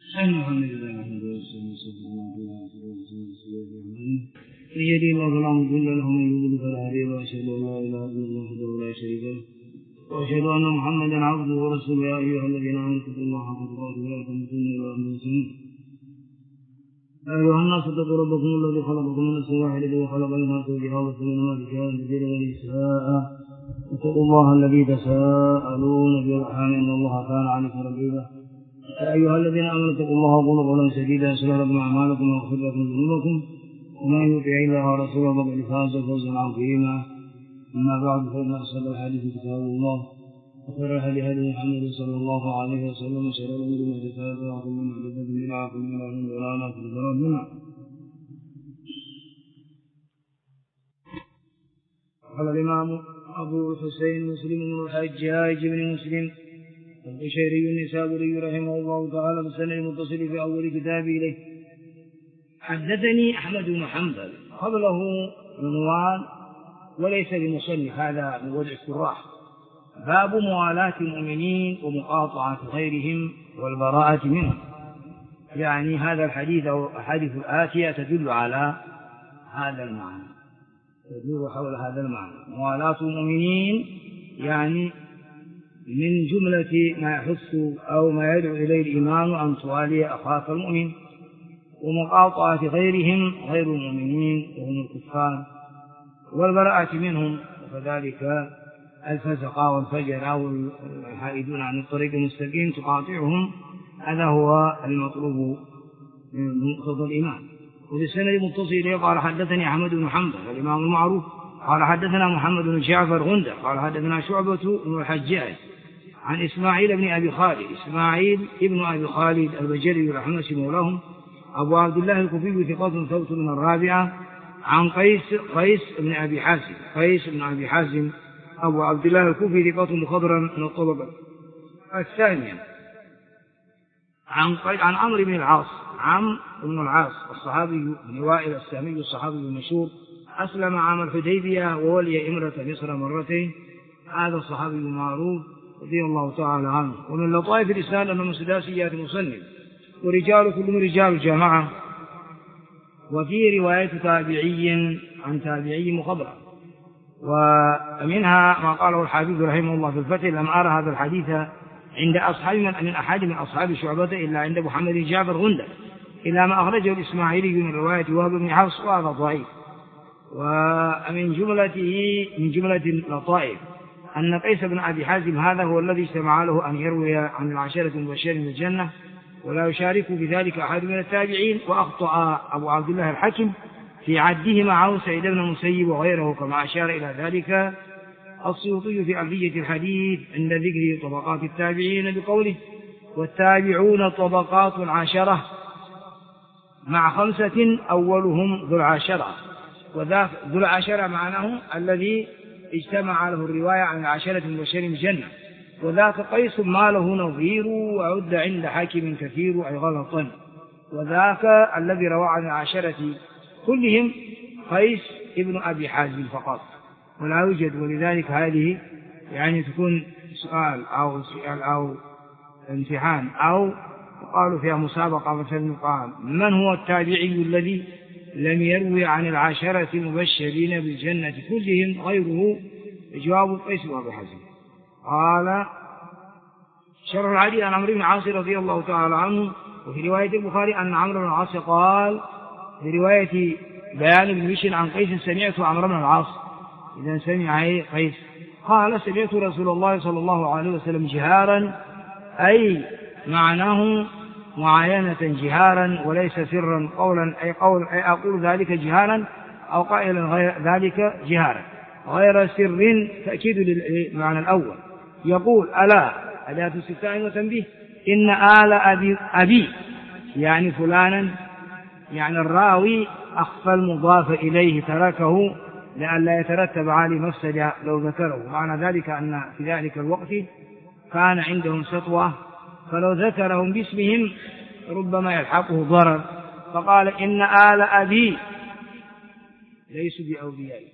الحمد لله من يهده الله فلا مضل له ومن يضلل فلا هادي له واشهد ان لا اله الا الله وحده لا شريك له واشهد ان محمدا عبده ورسوله يا ايها الذين امنوا اتقوا الله حق تقاته ولا تموتن الا وانتم مسلمون يا ايها الناس اتقوا ربكم الذي خلقكم من نفس واحده وخلق منها زوجها وبث منهما رجالا كثيرا ونساء اتقوا الله الذي تساءلون به والارحام ان الله كان عليكم رقيبا يا أيها الذين آمنوا اتقوا الله وقولوا قولا سديدا يصلح لكم أعمالكم ويغفر لكم ذنوبكم ومن يطع الله ورسوله فقد فاز فوزا عظيما أما بعد فإن أصدق الحديث كتاب الله وخير الهدي هدي محمد صلى الله عليه وسلم وشر الأمور محدثاتها وكل محدثة بدعة وكل بدعة ضلالة وكل ضلالة في النار. قال الإمام أبو الحسين مسلم بن الحجاج بن مسلم القشيري النسابوري رحمه الله تعالى بالسند المتصل في أول كتابه إليه حدثني أحمد بن حنبل قبله عنوان وليس بمصنف هذا من وضع الشراح باب موالاة المؤمنين ومقاطعة غيرهم والبراءة منهم، يعني هذا الحديث أو الأحاديث الآتية تدل على هذا المعنى، تدل حول هذا المعنى. موالاة المؤمنين يعني من جملة ما يحث أو ما يدعو إليه الإيمان أن توالي أخاك المؤمن، ومقاطعة غيرهم غير المؤمنين وهم الكفار، والبراءة منهم وكذلك الفسقة والفجر والحائدون عن الطريق المستقيم تقاطعهم، هذا هو المطلوب من مقتضى الإيمان. وفي السند المتصل قال حدثني أحمد بن حنبل الإمام المعروف قال حدثنا محمد بن جعفر غندر قال حدثنا شعبة بن الحجاج عن إسماعيل بن أبي خالد، إسماعيل ابن أبي خالد البجلي رحمه مولاهم أبو عبد الله الكوفي ثقة ثبت من الرابعة، عن قيس بن أبي حازم، قيس بن أبي حازم أبو عبد الله الكوفي ثقة مخضرا من الطبقة الثانية، عن عمرو بن العاص، عمرو بن العاص الصحابي بن وائل السهمي الصحابي المشهور أسلم عام الحديبية وولي إمرة مصر مرتين، هذا الصحابي المعروف رضي الله تعالى عنه. ومن لطائف الإسناد أنه من سداسيات المصنف ورجال كلهم رجال الجماعة، وفي رواية تابعي عن تابعي مخبرة، ومنها ما قاله الحافظ رحمه الله في الفتح لم أرى هذا الحديث عند أصحاب من أحد من أصحاب شعبة إلا عند محمد بن جعفر غندر، إلا ما أخرجه الإسماعيلي من رواية وهب بن حفص وهذا ضعيف. ومن جملة اللطائف أن قيس بن أبي حازم هذا هو الذي اجتمع له أن يروي عن العشرة المبشرين بالجنة ولا يشارك بذلك أحد من التابعين، وأخطأ أبو عبد الله الحكم في عده معه سعيد بن المسيب وغيره، كما أشار إلى ذلك السيوطي في ألفية الحديث عند ذكر طبقات التابعين بقوله والتابعون طبقات عشرة مع 5 أولهم ذو العشرة، وذاك ذو العشرة معناه الذي اجتمع له الرواية عن العشرة المبشرين بالجنة، وذاك قيس ما له نظير وعد عند حاكم كثير أي غلطا، وذاك الذي روى عن العشرة كلهم قيس ابن أبي حازم فقط ولا يوجد. ولذلك هذه يعني تكون سؤال أو امتحان أو قالوا فيها مسابقة، مثلا قال من هو التابعي الذي لم يروي عن العشرة المبشرين بالجنة كلهم غيره؟ جواب قيس بن أبي حازم. قال شرح الحديث عن عمرو بن العاص رضي الله تعالى عنه، وفي رواية البخاري أن عمرو بن العاص قال في رواية بيان بن بشر عن قيس سمعت عمرو بن العاص، إذا سمع قيس قال سمعت رسول الله صلى الله عليه وسلم جهارا، أي معناه معاينة جهارا وليس سرا قولا، أي أقول ذلك جهارا أو قائلا غير ذلك جهارا غير سر، تأكيد للمعنى الأول. يقول ألا أداة استفتاء وتنبيه إن آل أبي يعني فلانا، يعني الراوي أخفى المضاف إليه تركه لئلا يترتب عليه مفسدة لو ذكره، معنى ذلك أن في ذلك الوقت كان عندهم سطوة، فلو ذكرهم باسمهم ربما يلحقه ضرر، فقال إن آل أبي ليسوا بأوليائي،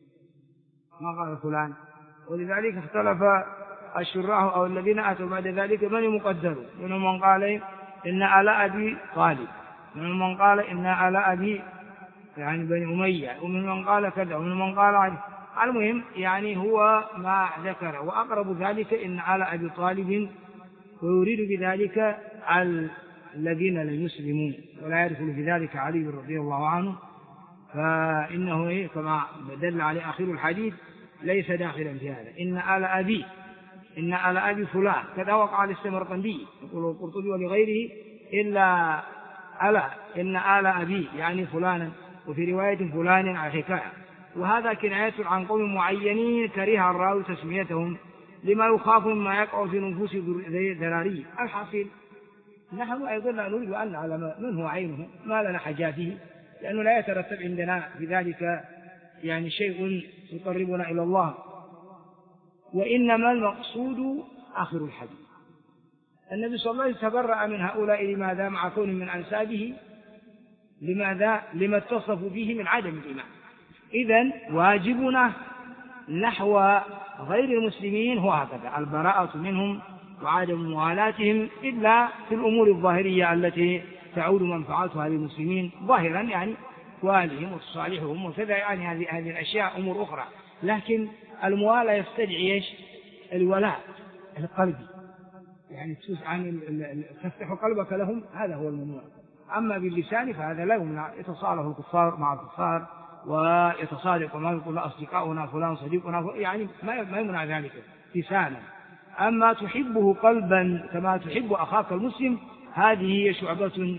ما قال فلان. ولذلك اختلف الشراح أو الذين أتوا بعد ذلك من مقدر، منهم من قال إن آل أبي طالب، ومن من قال إن آل أبي يعني بني أمية، ومن من قال كذا، ومن من قال عنه. المهم يعني هو ما ذكر، وأقرب ذلك إن آل أبي طالب، ويريد بذلك الذين لا يسلمون، ولا يدخل في ذلك علي رضي الله عنه، فإنه كما دل عليه آخر الحديث ليس داخلا في هذا. إن آل أبي فلان، كذا وقع للسمرقندي يقول القرطبي ولغيره إلا ألا إن آل أبي يعني فلانا، وفي رواية فلان على حكاية، وهذا كناية عن قوم معينين كره الراوي تسميتهم لما يخاف مما يقع في نفوس ذراري. الحاصل نحن أيضا لا نريد أن نعلم من هو عينه، ما لنا حاجاته، لأنه لا يترتب عندنا في ذلك يعني شيء يقربنا إلى الله. وإنما المقصود آخر الحديث. النبي صلى الله عليه وسلم تبرأ من هؤلاء. لماذا؟ مع كون من أنسابه. لماذا؟ لما اتصفوا به من عدم الإيمان. إذن واجبنا نحو غير المسلمين هو هكذا: البراءة منهم وعدم موالاتهم، إلا في الأمور الظاهرية التي تعود منفعتها للمسلمين ظاهرا، يعني والهم وتصالحهم وكذا، يعني هذه الأشياء أمور أخرى. لكن الموالاة يستدعي الولاء القلبي، يعني تفتح قلبك لهم، هذا هو الممنوع. أما باللسان فهذا لا يمنع، يتصالح الكفار مع الكفار ويتصادق، وما يقول أصدقاؤنا فلان صديقنا، يعني ما يمنع ذلك لسانا. أما تحبه قلبا كما تحب أخاك المسلم، هذه هي شعبة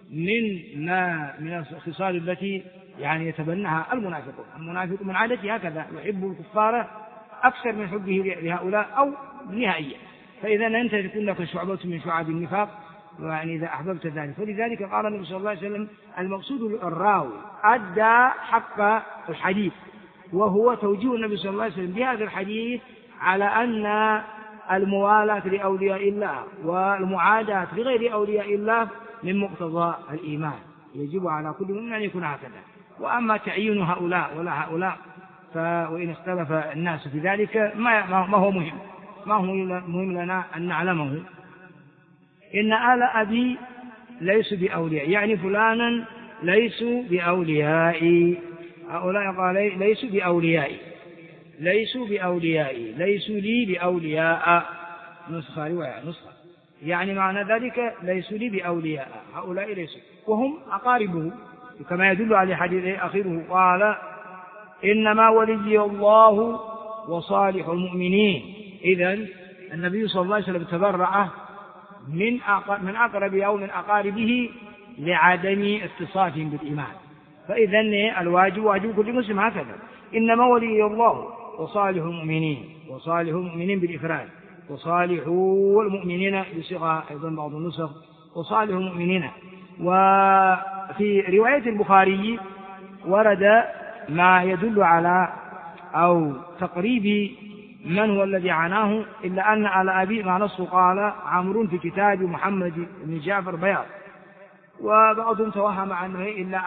من الخصال التي يعني يتبناها المنافقون. المنافق من عادته هكذا، يحب الكفار أكثر من حبه لهؤلاء أو نهائيا. فإذا أنت تكون لك شعبة من شعب النفاق، يعني إذا أحببت ذلك. فلذلك قال النبي صلى الله عليه وسلم: المقصود الراوي أدى حق الحديث، وهو توجيه النبي صلى الله عليه وسلم بهذا الحديث على أن الموالاة لأولياء الله والمعاداة لغير أولياء الله من مقتضى الإيمان، يجب على كل مؤمن أن يكون هكذا. وأما تعيين هؤلاء ولا هؤلاء وإن اختلف الناس في ذلك ما هو مهم، ما هو مهم لنا أن نعلمه. إن آل أبي ليسوا بأولياء، يعني فلانا ليسوا بأوليائي، هؤلاء قال ليسوا بأوليائي، ليسوا بأوليائي، ليسوا لي بأولياء، نسخة رواية نسخة، يعني معنى ذلك ليسوا لي بأولياء، هؤلاء ليسوا، وهم أقاربه، كما يدل على حديث أخيره قال: إنما ولي الله وصالح المؤمنين. إذن النبي صلى الله عليه وسلم تبرأ من أقرب أو من أقاربه لعدم اتصافهم بالإيمان. فإذن الواجب واجب كل مسلم هكذا: إنما ولي الله وصالح المؤمنين، وصالح المؤمنين بالإفراد، وصالح المؤمنين بصيغة أيضا بعض النسخ وصالح المؤمنين. وفي رواية البخاري ورد ما يدل على أو تقريب من هو الذي عناه، إلا أن آل أبي مع نص قال عمرو في كتاب محمد بن جعفر بياض، وبعضهم توهم عنه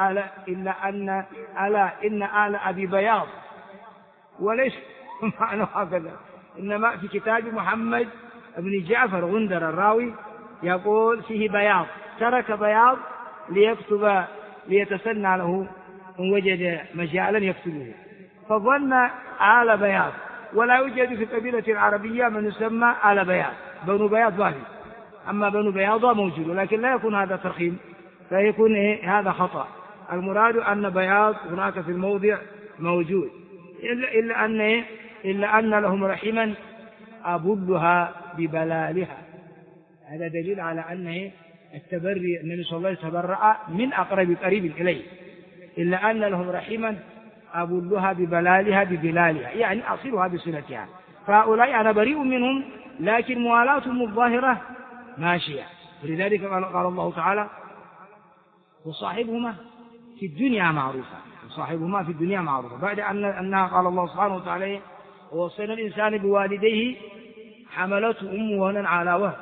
إن آل أبي بياض، وليس معنى هكذا، إنما في كتاب محمد بن جعفر غندر الراوي يقول فيه بياض، ترك بياض ليكتب ليتسنى له إن وجد مجالا يكتبه، فظن آل بياض. ولا يوجد في القبيلة العربية من يسمى آل بياض، بنو بياض ظاهر، أما بنو بياض موجود، ولكن لا يكون هذا ترخيم، فيكون هذا خطأ. المراد أن بياض هناك في الموضع موجود، إلا أن لهم رحما أبلها ببلالها. هذا دليل على أن التبري النبي صلى الله عليه وسلم تبرأ من أقرب قريب إليه، إلا أن لهم رحما أبلها ببلالها ببلالها، يعني أصلها بصلتها. فهؤلاء أنا بريء منهم، لكن موالاتهم الظاهرة ماشية. ولذلك قال الله تعالى: وصاحبهما في الدنيا معروفة، وصاحبهما في الدنيا معروفة، بعد أنها قال الله سبحانه وتعالى: ووصينا الإنسان بوالديه حملته أمه وهنا على وهن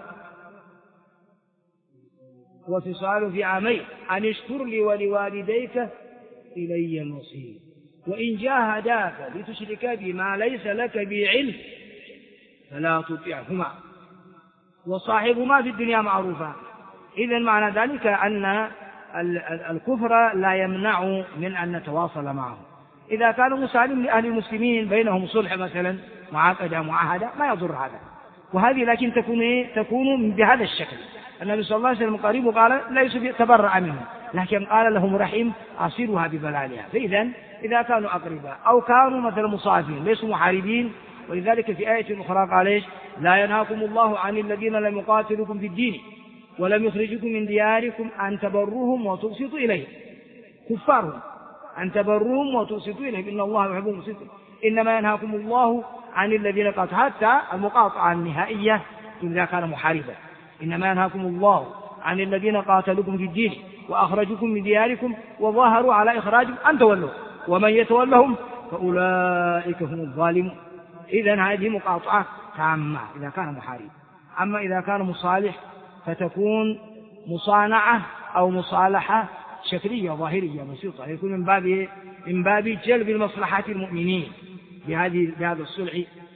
وفصاله في عامين أن اشكر لي ولوالديك إلي المصير وإن جاهداك لتشرك بما ليس لك به علم فلا تطعهما وصاحبهما في الدنيا معروفا. إذن معنى ذلك أن الكفر لا يمنع من أن نتواصل معه. إذا كانوا مسالم لأهل المسلمين بينهم صلح مثلا معاقدة معاهدة ما يضر هذا. وهذه لكن تكون بهذا الشكل. النبي صلى الله عليه وسلم قريب قال ليس تبرأ منهم، لكن قال لهم رحيم أصيرها ببلالها. فإذا إذا كانوا أقرباء أو كانوا مثلا مصافين ليسوا محاربين، ولذلك في آية أخرى قال إيش؟ لا ينهاكم الله عن الذين لم يقاتلوكم في الدين ولم يخرجكم من دياركم أن تبروهم وتقسطوا إليهم. كفارهم أن تبروهم وتقسطوا إليهم إن الله يحب المقسطين. إنما ينهاكم الله عن الذين قاتلوا، حتى المقاطعة النهائية إذا كان محاربا. إنما ينهاكم الله عن الذين قاتلوكم في الدين وأخرجوكم من دياركم وظاهروا على إخراجكم أن تولوا ومن يتولهم فأولئك هم الظالمون. إذن هذه مقاطعة تامة إذا كان محارب. أما إذا كان مصالح فتكون مصانعة أو مصالحة شكلية ظاهرية بسيطة، يكون من باب جلب المصلحات المؤمنين بهذا الصلح،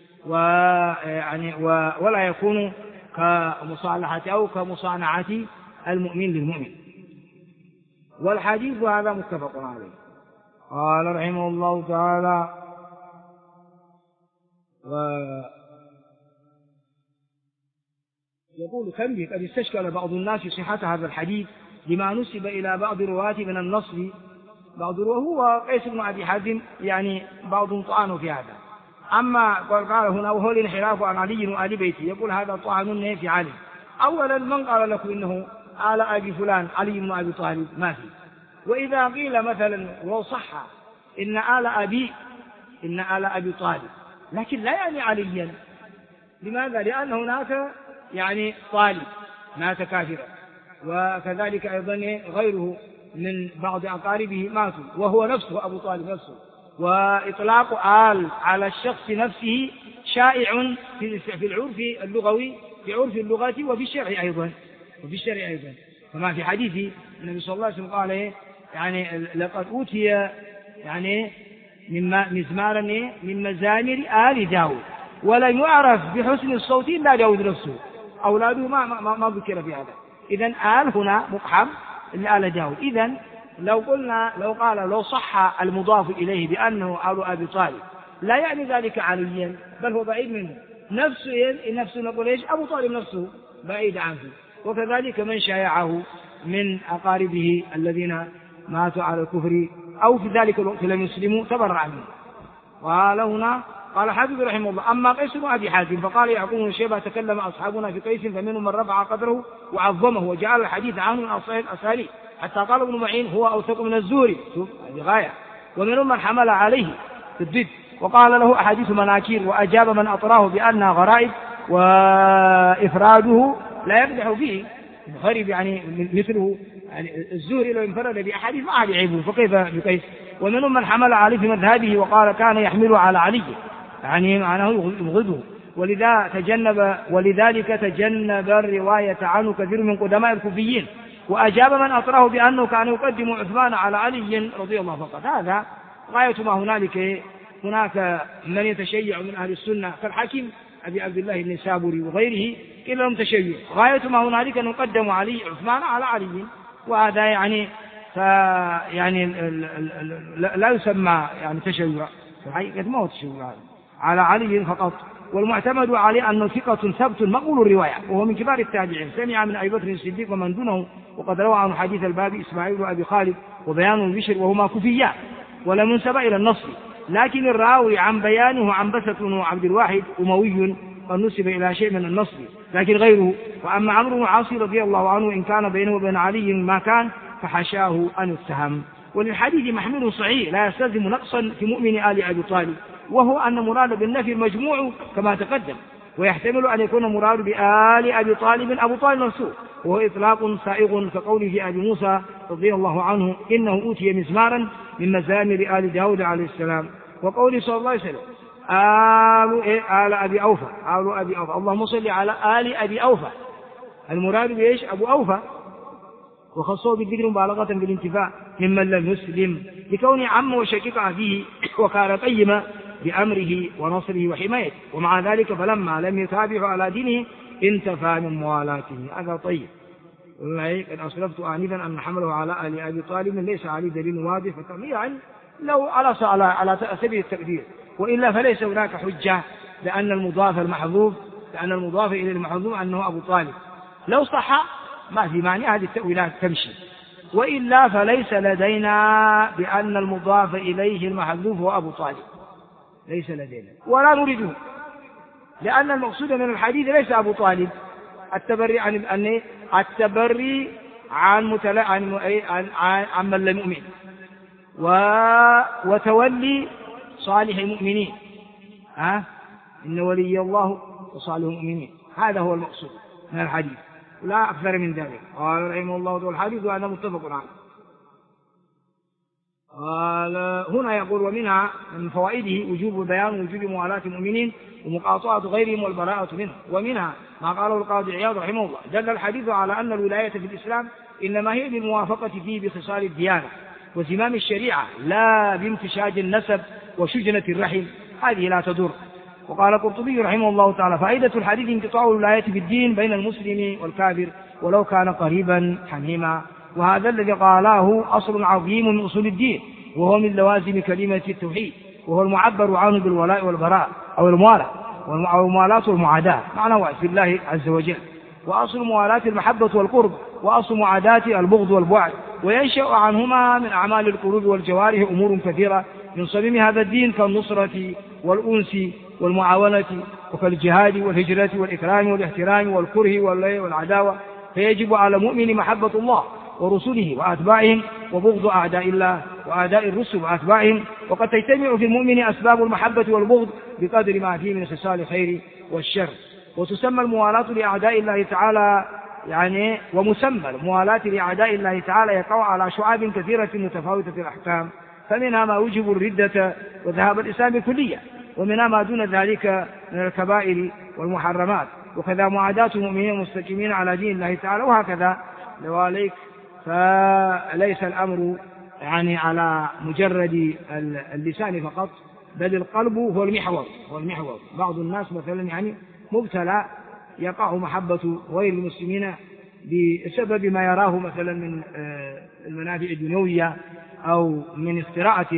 ولا يكون كمصالحة أو كمصانعة المؤمن للمؤمن. والحديث هذا متفق عليه. قال رحمه الله تعالى: يقول تنبيه قد استشكل بعض الناس صحة هذا الحديث لما نسب إلى بعض رواة من النصب. بعض هو قيس بن أبي حازم، يعني بعضهم طعنوا في هذا. أما قال هنا وهو الانحراف عن علي وآل بيته، يقول هذا طعن في علي. أولا من قال لكم إنه آل أبي فلان علي بن أبي طالب؟ ما في. وإذا قيل مثلا ولو صح إن آل أبي طالب، لكن لا يعني عليا. لماذا؟ لأن هناك يعني طالب مات كافرا، وكذلك أيضا غيره من بعض أقاربه ماتوا، وهو نفسه أبو طالب نفسه. وإطلاق آل على الشخص نفسه شائع في العرف اللغوي، في عرف اللغة وفي الشرع أيضا. كما في حديث النبي صلى الله عليه وسلم قال يعني لقد أوتي يعني مزمارا من مزامير آل داود ولم يعرف بحسن الصوت إلا داود نفسه، أولاده ما ذكر في هذا. إذن آل هنا مقحم لآل داود. إذن لو صح المضاف إليه بأنه آل أبي طالب لا يعني ذلك عليا، بل هو بعيد منه. نفسه نقول إيش؟ أبو طالب نفسه بعيد عنه. وكذلك من شايعه من أقاربه الذين ماتوا على الكفر أو في ذلك الوقت لم يسلموا تبرع منه. قال هنا قال حافظ رحمه الله: أما قيس بن أبي حازم فقال يعقوب بن شيبة تكلم أصحابنا في قيس فمنهم من رفع قدره وعظمه وجعل الحديث عنه من أصحاب الأساليب، حتى قال ابن معين هو أوثق من الزهري. شوف هذه غاية. ومنهم من حمل عليه في الضد وقال له أحاديث مناكير، وأجاب من أطراه بأنها غرائب وإفراده لا يقدح فيه. غريب يعني مثله يعني الزهري لو انفرد بأحاديث ما عاد يعيبه، فكيف بقيس؟ ومنهم من حمل عليه في مذهبه وقال كان يحمل على علي، يعني معناه يبغضه، ولذلك تجنب الرواية عنه كثير من قدماء الكوفيين. وأجاب من أطراه بأنه كان يقدم عثمان على علي رضي الله فقط. هذا غاية ما هنالك. هناك من يتشيع من أهل السنة كالحاكم أبي عبد الله النسابوري وغيره إلا لهم تشيع. غاية ما هنالك أن يقدم علي عثمان على علي، وهذا يعني لا يسمى يعني تشيع، الحقيقة ما هو تشيع على علي فقط. والمعتمد عليه أنه ثقة ثبت مقبول الرواية، وهو من كبار التابعين، سمع من أبي بكر الصديق ومن دونه، وقد روى عن حديث الباب إسماعيل وأبي خالد وبيان البشر وهما كوفيان ولا منسب إلى النصر. لكن الراوي عن بيانه عن بسة وعبد الواحد أموي قد نسب إلى شيء من النصر لكن غيره. وأما عمرو بن العاص رضي الله عنه إن كان بينه وبين علي ما كان فحشاه أن يتهم. وللحديث محمول صحيح لا يستلزم نقصا في مؤمن آل أبي طالب، وهو أن مراد بالنفي المجموع كما تقدم، ويحتمل أن يكون مراد بآل أبي طالب أبو طالب نفسه، وهو إطلاق سائغ كقوله في أبي موسى رضي الله عنه إنه أوتي مزمارا من مزامر آل داود عليه السلام، وقوله صلى الله عليه وسلم آل أبي أوفى اللهم صل على آل أبي أوفى، المراد بإيش؟ أبو أوفى، وخصوه بالذكر مبالغة بالانتفاع ممن لم يسلم لكونه عم وشكك فيه وكان قيما بأمره ونصره وحمايته، ومع ذلك فلما لم يتابع على دينه انتفى من موالاته. هذا طيب. قد أسلفت آنفا أن حمله على آل أبي طالب ليس عليه دليل واضح يعني لو على سبيل التقدير، وإلا فليس هناك حجة لأن المضاف إلى المحذوف أنه أبو طالب. لو صح ما في مانع، هذه التأويلات تمشي، وإلا فليس لدينا بأن المضاف إليه المحذوف هو أبو طالب، ليس لدينا ولا نريده، لأن المقصود من الحديث ليس أبو طالب، التبري عن من لم يؤمن وتولي صالح المؤمنين، إن ولي الله وصالح المؤمنين، هذا هو المقصود من الحديث لا أكثر من ذلك. قال رحمه الله تعالى الحديث وأنا متفق عليه. قال هنا يقول ومنها من فوائده وجوب بيان وجوب موالاة المؤمنين ومقاطعة غيرهم والبراءة منهم. ومنها ما قاله القاضي عياض رحمه الله دل الحديث على أن الولاية في الإسلام إنما هي بالموافقة فيه بخصال الديانة وزمام الشريعة لا بانتشاج النسب وشجنة الرحم، هذه لا تضر. وقال القرطبي رحمه الله تعالى فائدة الحديث انقطاع الولاية في الدين بين المسلم والكافر ولو كان قريبا حميما، وهذا الذي قاله أصل عظيم من أصول الدين، وهو من لوازم كلمة التوحيد، وهو المعبر عنه بالولاء والبراء أو الموالاة والمعاداة معنى في الله عز وجل. وأصل موالاة المحبة والقرب، وأصل معاداة البغض والبعد، وينشأ عنهما من أعمال القلوب والجوارح أمور كثيرة من صميم هذا الدين كالنصرة والأنس والمعاونة، وكالجهاد والهجرة والإكرام والاحترام والكره والعداوة. فيجب على المؤمن محبة الله ورسله وأتباعهم وبغض أعداء الله وأعداء الرسل وأتباعهم، وقد تجتمع في المؤمن أسباب المحبة والبغض بقدر ما فيه من خصال الخير والشر. وتسمى الموالاة لأعداء الله تعالى ومسمى الموالاة لأعداء الله تعالى يقع على شعاب كثيرة متفاوتة الأحكام، فمنها ما يوجب الردة وذهاب الإسلام كليا، ومنها ما دون ذلك من الكبائر والمحرمات، وكذا معاداة المؤمنين المستقيمين على دين الله تعالى، وهكذا. لذلك فليس الأمر على مجرد اللسان فقط، بل القلب هو المحور. بعض الناس مثلا مبتلى يقع محبة غير المسلمين بسبب ما يراه مثلا من المنافع الدنيوية أو من اختراعة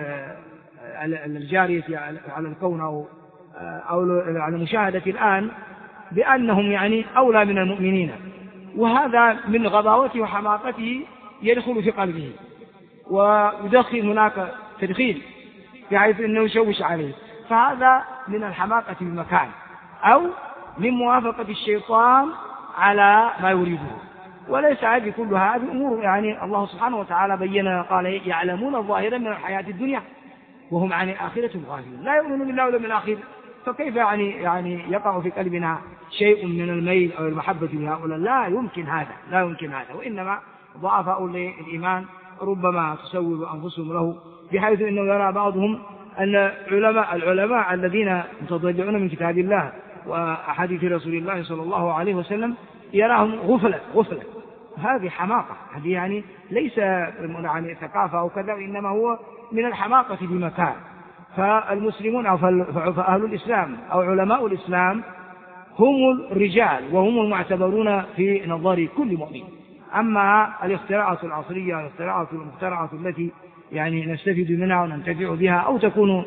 الجارية على الكون أو على مشاهدة الآن بأنهم أولى من المؤمنين، وهذا من غباوته وحماقته يدخل في قلبه ويدخل هناك تدخيل بحيث أنه يشوش عليه، فهذا من الحماقة بمكان أو من موافقة الشيطان على ما يريده. وليس هذه كلها أمور الله سبحانه وتعالى بيّنها، قال يعلمون ظاهرا من الحياة الدنيا وهم عن الآخرة غافلون، لا يؤمنون بالله ولا من الآخرة، فكيف يقع في قلبنا شيء من الميل أو المحبة لهؤلاء؟ لا يمكن هذا، وإنما ضعفاء الإيمان ربما تسوّب أنفسهم له، بحيث أنه يرى بعضهم أن العلماء الذين متضرعون من كتاب الله وأحاديث رسول الله صلى الله عليه وسلم يراهم غفلة. هذه حماقة، هذه ليس ثقافة أو كذا، إنما هو من الحماقة بمكان. فالمسلمون أو فأهل الإسلام أو علماء الإسلام هم الرجال وهم المعتبرون في نظر كل مؤمن. أما الاختراعات العصرية، الاختراعات المخترعة التي نستفيد منها وننتفع بها أو تكون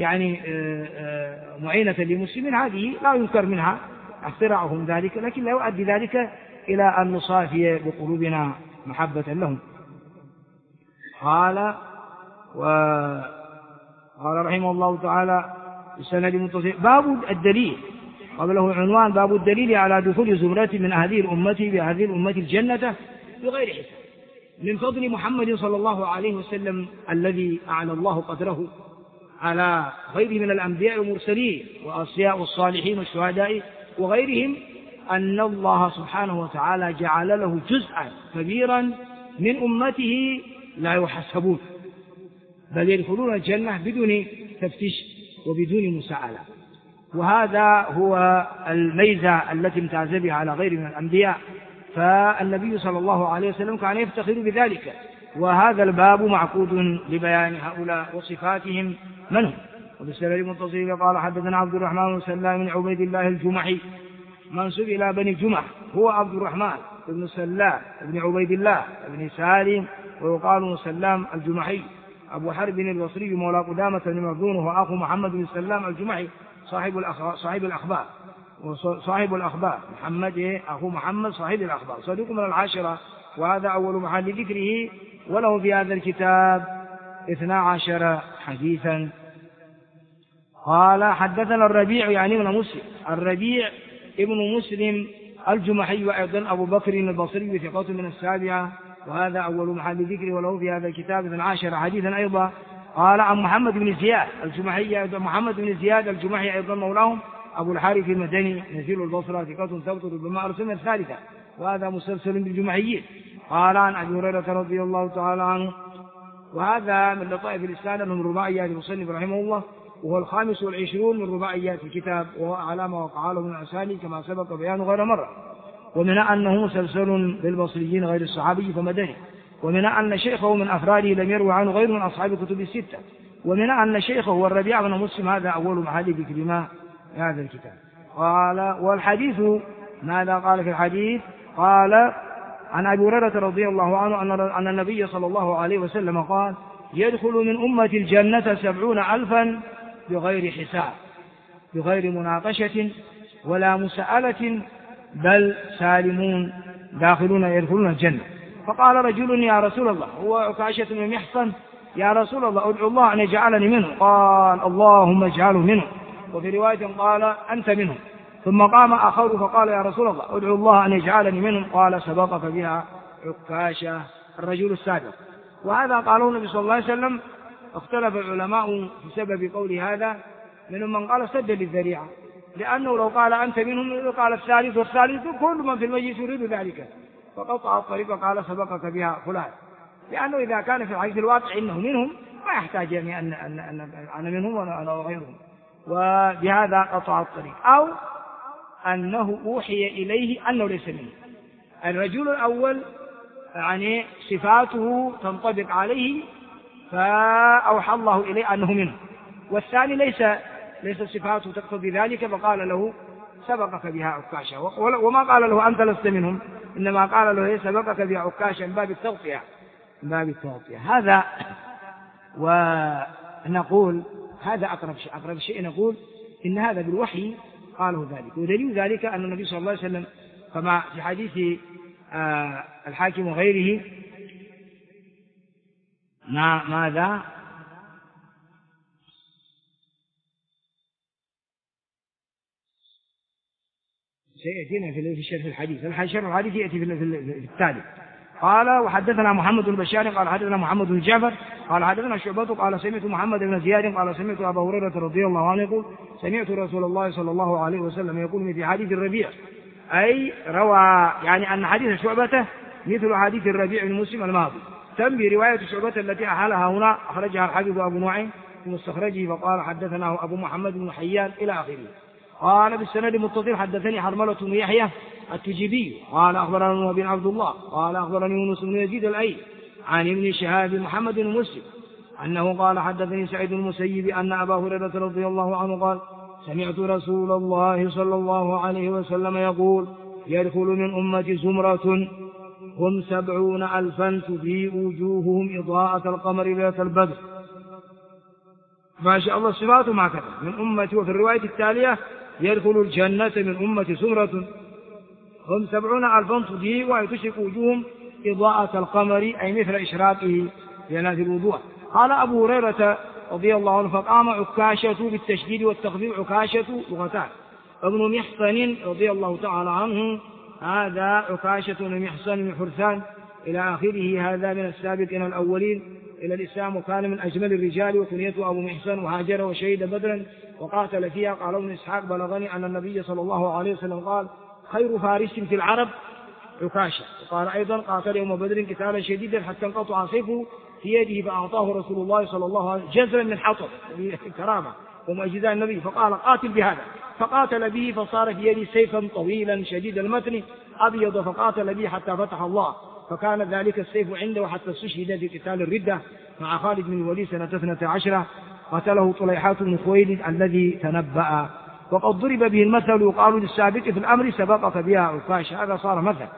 معينة للمسلمين، هذه لا ينكر منها اختراعهم ذلك، لكن لا يؤدي ذلك إلى أن نصافي بقلوبنا محبة لهم. قال رحمه الله تعالى بسند متصل باب الدليل، قبله عنوان باب الدليل على دخول زمرة من هذه الأمة الجنة بغير حساب، من فضل محمد صلى الله عليه وسلم الذي أعلى الله قدره على غيره من الأنبياء والمرسلين وأصفياء والصالحين والشهداء وغيرهم، أن الله سبحانه وتعالى جعل له جزءا كبيرا من أمته لا يحسبون، بل يدخلون الجنة بدون تفتيش وبدون مساءلة. وهذا هو الميزة التي امتاز بها على غير من الأنبياء، فالنبي صلى الله عليه وسلم كان يفتخر بذلك، وهذا الباب معقود لبيان هؤلاء وصفاتهم من هم. وبالسند المتصل قال حدثنا عبد الرحمن بن سلام بن عبيد الله الجمحي منسوب إلى بني جمح، هو عبد الرحمن بن سلام بن عبيد الله بن سالم ويقال سلام الجمحي أبو حرب البصري مولى قدامة بن مخزوم وهو أخو محمد بن سلام الجمحي صاحب الأخبار محمد أخو محمد صاحب الأخبار صدوق من العاشرة، وهذا أول محل ذكره، وله في هذا الكتاب 12 حديثا. قال حدثنا الربيع يعني ابن مسلم، الربيع ابن مسلم الجمحي وأيضا أبو بكر البصري ثقة من السابعة، وهذا أول محل ذكره، وله في هذا الكتاب 12 حديثا أيضا. قال عن محمد بن زياد الجمحي، محمد بن زياد الجمحي أيضا مولاهم أبو الحارث المدني نزيل البصرة ثقة ثبت بما أرسلنا الثالثة، وهذا مسلسل بالجمحيين. قال عن أبي هريرة رضي الله تعالى عنه، وهذا من لطائف الإسناد من رباعيات المصنف رحمه الله، وهو 25 من رباعيات الكتاب، وهو على ما وقع له من الأسانيد كما سبق بيانه غير مرة. ومن أنه مسلسل بالبصريين غير الصحابي فمدني، ومن أن شيخه من أفراده لم يروي عنه غير من أصحاب الكتب الستة، ومن أن شيخه هو الربيع بن مسلم، هذا أول محل ذكر ما هذا الكتاب. قال والحديث ماذا قال في الحديث؟ قال عن أبي هريرة رضي الله عنه أن النبي صلى الله عليه وسلم قال يدخل من أمة الجنة 70,000 بغير حساب بغير مناقشة ولا مسألة، بل سالمون داخلون يدخلون الجنة. فقال رجل يا رسول الله، هو عكاشة بن محصن، يا رسول الله ادعو الله أن يجعلني منه. قال اللهم اجعله منه. وفي رواية قال أنت منهم. ثم قام آخر فقال يا رسول الله ادعو الله أن يجعلني منهم. قال سبقك بها عكاشة الرجل السابق. وهذا قاله النبي صلى الله عليه وسلم. اختلف العلماء بسبب قول هذا، منهم من قال سد للذريعة، لأنه لو قال أنت منهم قال الثالث والثالث كل من في المجلس يريد ذلك، فقطع الطريق قال سبقك بها فلان، لأنه إذا كان في الحديث الواقع إنه منهم ما يحتاج يعني أن أنا منهم وأنا غيرهم، وبهذا قطع الطريق. أو أنه أوحي إليه أنه ليس منه. الرجل الأول يعني صفاته تنطبق عليه فأوحى الله إليه أنه منه، والثاني ليس صفاته تقتضي ذلك، فقال له سبقك بها عكاشة، وما قال له أنت لست منهم، إنما قال له سبقك بها عكاشة من باب التغطية. هذا ونقول هذا أقرب شيء نقول إن هذا بالوحي قاله ذلك. ودليل ذلك أن النبي صلى الله عليه وسلم كما في حديث الحاكم وغيره ماذا سيأتينا في شرح الحديث، شرح الحديث يأتي في التالي. قال وحدثنا محمد بن بشار قال حدثنا محمد بن جعفر قال حدثنا شعبة قال سمعت محمد بن زياد قال سمعت أبا هريرة رضي الله عنه يقول سمعت رسول الله صلى الله عليه وسلم يقول في حديث الربيع، أي روى يعني أن حديث شعبة مثل حديث الربيع بن مسلم الماضي، تم برواية شعبة التي أحالها هنا أخرجها الحافظ أبو نعيم في مستخرجه فقال حدثنا أبو محمد بن حيان إلى آخره. قال بالسند المتصل حدثني حرملة بن يحيى التجيبي قال أخبرنا ابن عبد الله قال أخبرني يونس بن يزيد الأيلي عن ابن شهاب محمد بن مسلم أنه قال حدثني سعيد بن المسيب أن أبا هريرة رضي الله عنه قال سمعت رسول الله صلى الله عليه وسلم يقول يدخل من أمة زمرة هم 70,000 تضيء وجوههم إضاءة القمر ليلة البدر. ما شاء الله صفاته ما كذا من أمتي. وفي الرواية التالية يدخل الجنة من أمة زمرة هم 70,000 تضيء وتشرق وجوههم إضاءة القمر أي مثل إشراقه ليلة الوضوء. قال أبو هريرة رضي الله عنه فقام عكاشة بالتشديد والتخفيف عكاشة لغتان ابن محصن رضي الله تعالى عنه، هذا عكاشة بن محصن من حرثان إلى آخره، هذا من السابقين الأولين إلى الإسلام وكان من أجمل الرجال وكنيته أبو محصن وهاجر وشهد بدرا وقاتل فيها. قال ابن إسحاق بلغني أن النبي صلى الله عليه وسلم قال خير فارس في العرب عكاشة. وقال أيضا قاتل يوم بدر قتالا شديدا حتى انقطع سيفه في يده فأعطاه رسول الله صلى الله عليه وسلم جزرا من حطب كرامة ومعجزات النبي فقال قاتل بهذا، فقاتل به فصار في يده سيفا طويلا شديد المتن أبيض فقاتل به حتى فتح الله، فكان ذلك السيف عنده حتى استشهد في قتال الردة مع خالد بن الوليد سنة 12 قتله طليحات بن خويلد الذي تنبأ. وقد ضرب به المثل يقال للسابق في الأمر سبقك بها عكاشة، هذا صار مثل.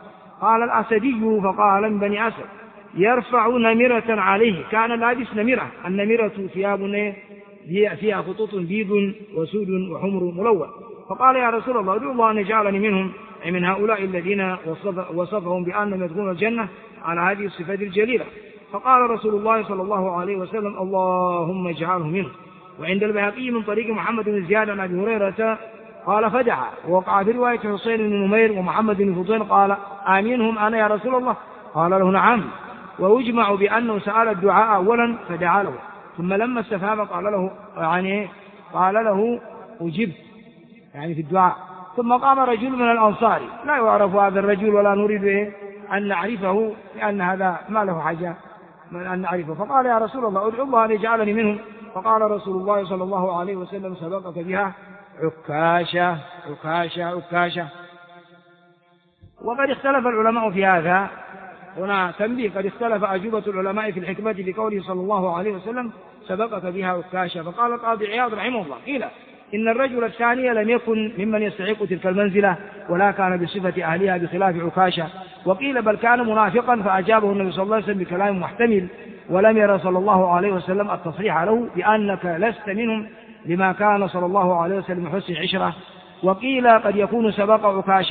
قال الأسدي فقال من بني أسد يرفع نمرة عليه، كان لابس نمرة، النمرة ثياب فيها خطوط بيض وسود وحمر ملون، فقال يا رسول الله ادعو الله أن يجعلني منهم، أي من هؤلاء الذين وصفهم بأنهم يدخلون الجنة على هذه الصفات الجليلة. فقال رسول الله صلى الله عليه وسلم اللهم اجعله منهم. وعند البيهقي من طريق محمد بن زياد عن أبي هريرة قال فدعا، ووقع في رواية حسين بن نمير ومحمد بن فضيل قال آمنهم أنا يا رسول الله؟ قال له نعم. ويجمع بأنه سأل الدعاء أولا فدعا له، ثم لما استفهم قال له أجبت، يعني في الدعاء. ثم قام رجل من الأنصار لا يعرف هذا الرجل ولا نريد أن نعرفه لأن هذا ما له حاجة من أن نعرفه، فقال يا رسول الله ادعو الله أن يجعلني منهم. فقال رسول الله صلى الله عليه وسلم سبقك بها عكاشة عكاشة عكاشة. وقد اختلف العلماء في هذا، هنا تنبيه، قد اختلف أجوبة العلماء في الحكمة بقوله صلى الله عليه وسلم سبقك بها عكاشة. فقال القاضي عياض رحمه الله قيل إن الرجل الثاني لم يكن ممن يستحق تلك المنزلة ولا كان بصفة أهلها بخلاف عكاشة، وقيل بل كان منافقا فأجابه النبي صلى الله عليه وسلم بكلام محتمل، ولم يرى صلى الله عليه وسلم التصريح له بأنك لست منهم لما كان صلى الله عليه وسلم حسن عشرة. وقيل قد يكون سبق